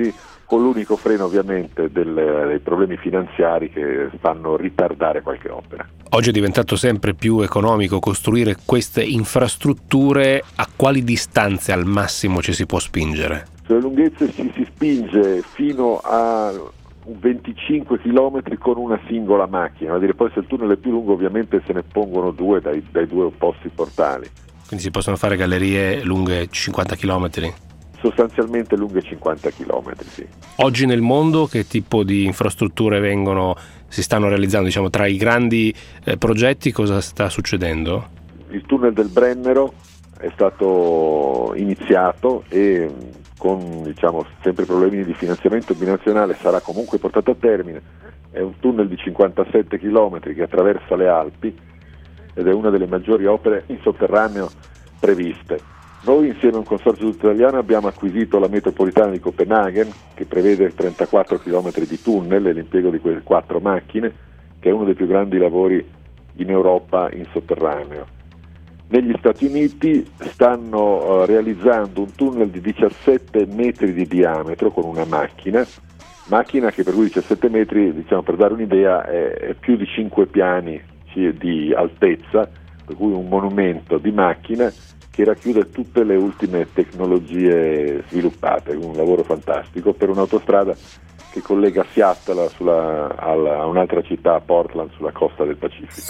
con l'unico freno ovviamente del, dei problemi finanziari che fanno ritardare qualche opera. Oggi è diventato sempre più economico costruire queste infrastrutture. A quali distanze al massimo ci si può spingere? Sulle lunghezze ci si spinge fino a venticinque chilometri con una singola macchina, vuol dire, poi se il tunnel è più lungo ovviamente se ne pongono due dai, dai due opposti portali. Quindi si possono fare gallerie lunghe cinquanta chilometri? Sostanzialmente lunghe cinquanta chilometri, sì. Oggi nel mondo che tipo di infrastrutture vengono, si stanno realizzando, diciamo, tra i grandi eh, progetti cosa sta succedendo? Il tunnel del Brennero è stato iniziato e con, diciamo, sempre problemi di finanziamento binazionale sarà comunque portato a termine. È un tunnel di cinquantasette chilometri che attraversa le Alpi ed è una delle maggiori opere in sotterraneo previste. Noi insieme a un consorzio italiano abbiamo acquisito la metropolitana di Copenaghen, che prevede trentaquattro chilometri di tunnel e l'impiego di quelle quattro macchine, che è uno dei più grandi lavori in Europa in sotterraneo. Negli Stati Uniti stanno uh, realizzando un tunnel di diciassette metri di diametro con una macchina, macchina che per cui diciassette metri, diciamo, per dare un'idea, è, è più di cinque piani di altezza, per cui un monumento di macchina che racchiude tutte le ultime tecnologie sviluppate, un lavoro fantastico per un'autostrada che collega Seattle sulla, alla, a un'altra città, Portland, sulla costa del Pacifico.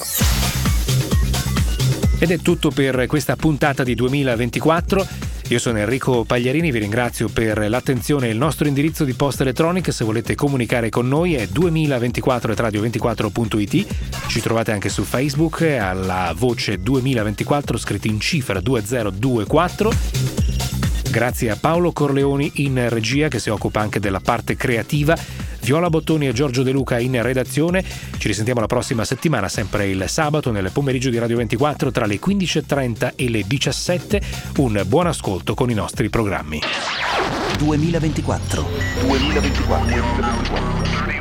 Ed è tutto per questa puntata di duemilaventiquattro. Io sono Enrico Pagliarini, vi ringrazio per l'attenzione. Il nostro indirizzo di posta elettronica, se volete comunicare con noi, è duemilaventiquattro at radio ventiquattro punto it. Ci trovate anche su Facebook alla voce duemilaventiquattro scritto in cifra duemilaventiquattro. Grazie a Paolo Corleoni in regia, che si occupa anche della parte creativa, Viola Bottoni e Giorgio De Luca in redazione. Ci risentiamo la prossima settimana, sempre il sabato nel pomeriggio di Radio ventiquattro tra le quindici e trenta e le diciassette. Un buon ascolto con i nostri programmi. duemilaventiquattro. duemilaventiquattro.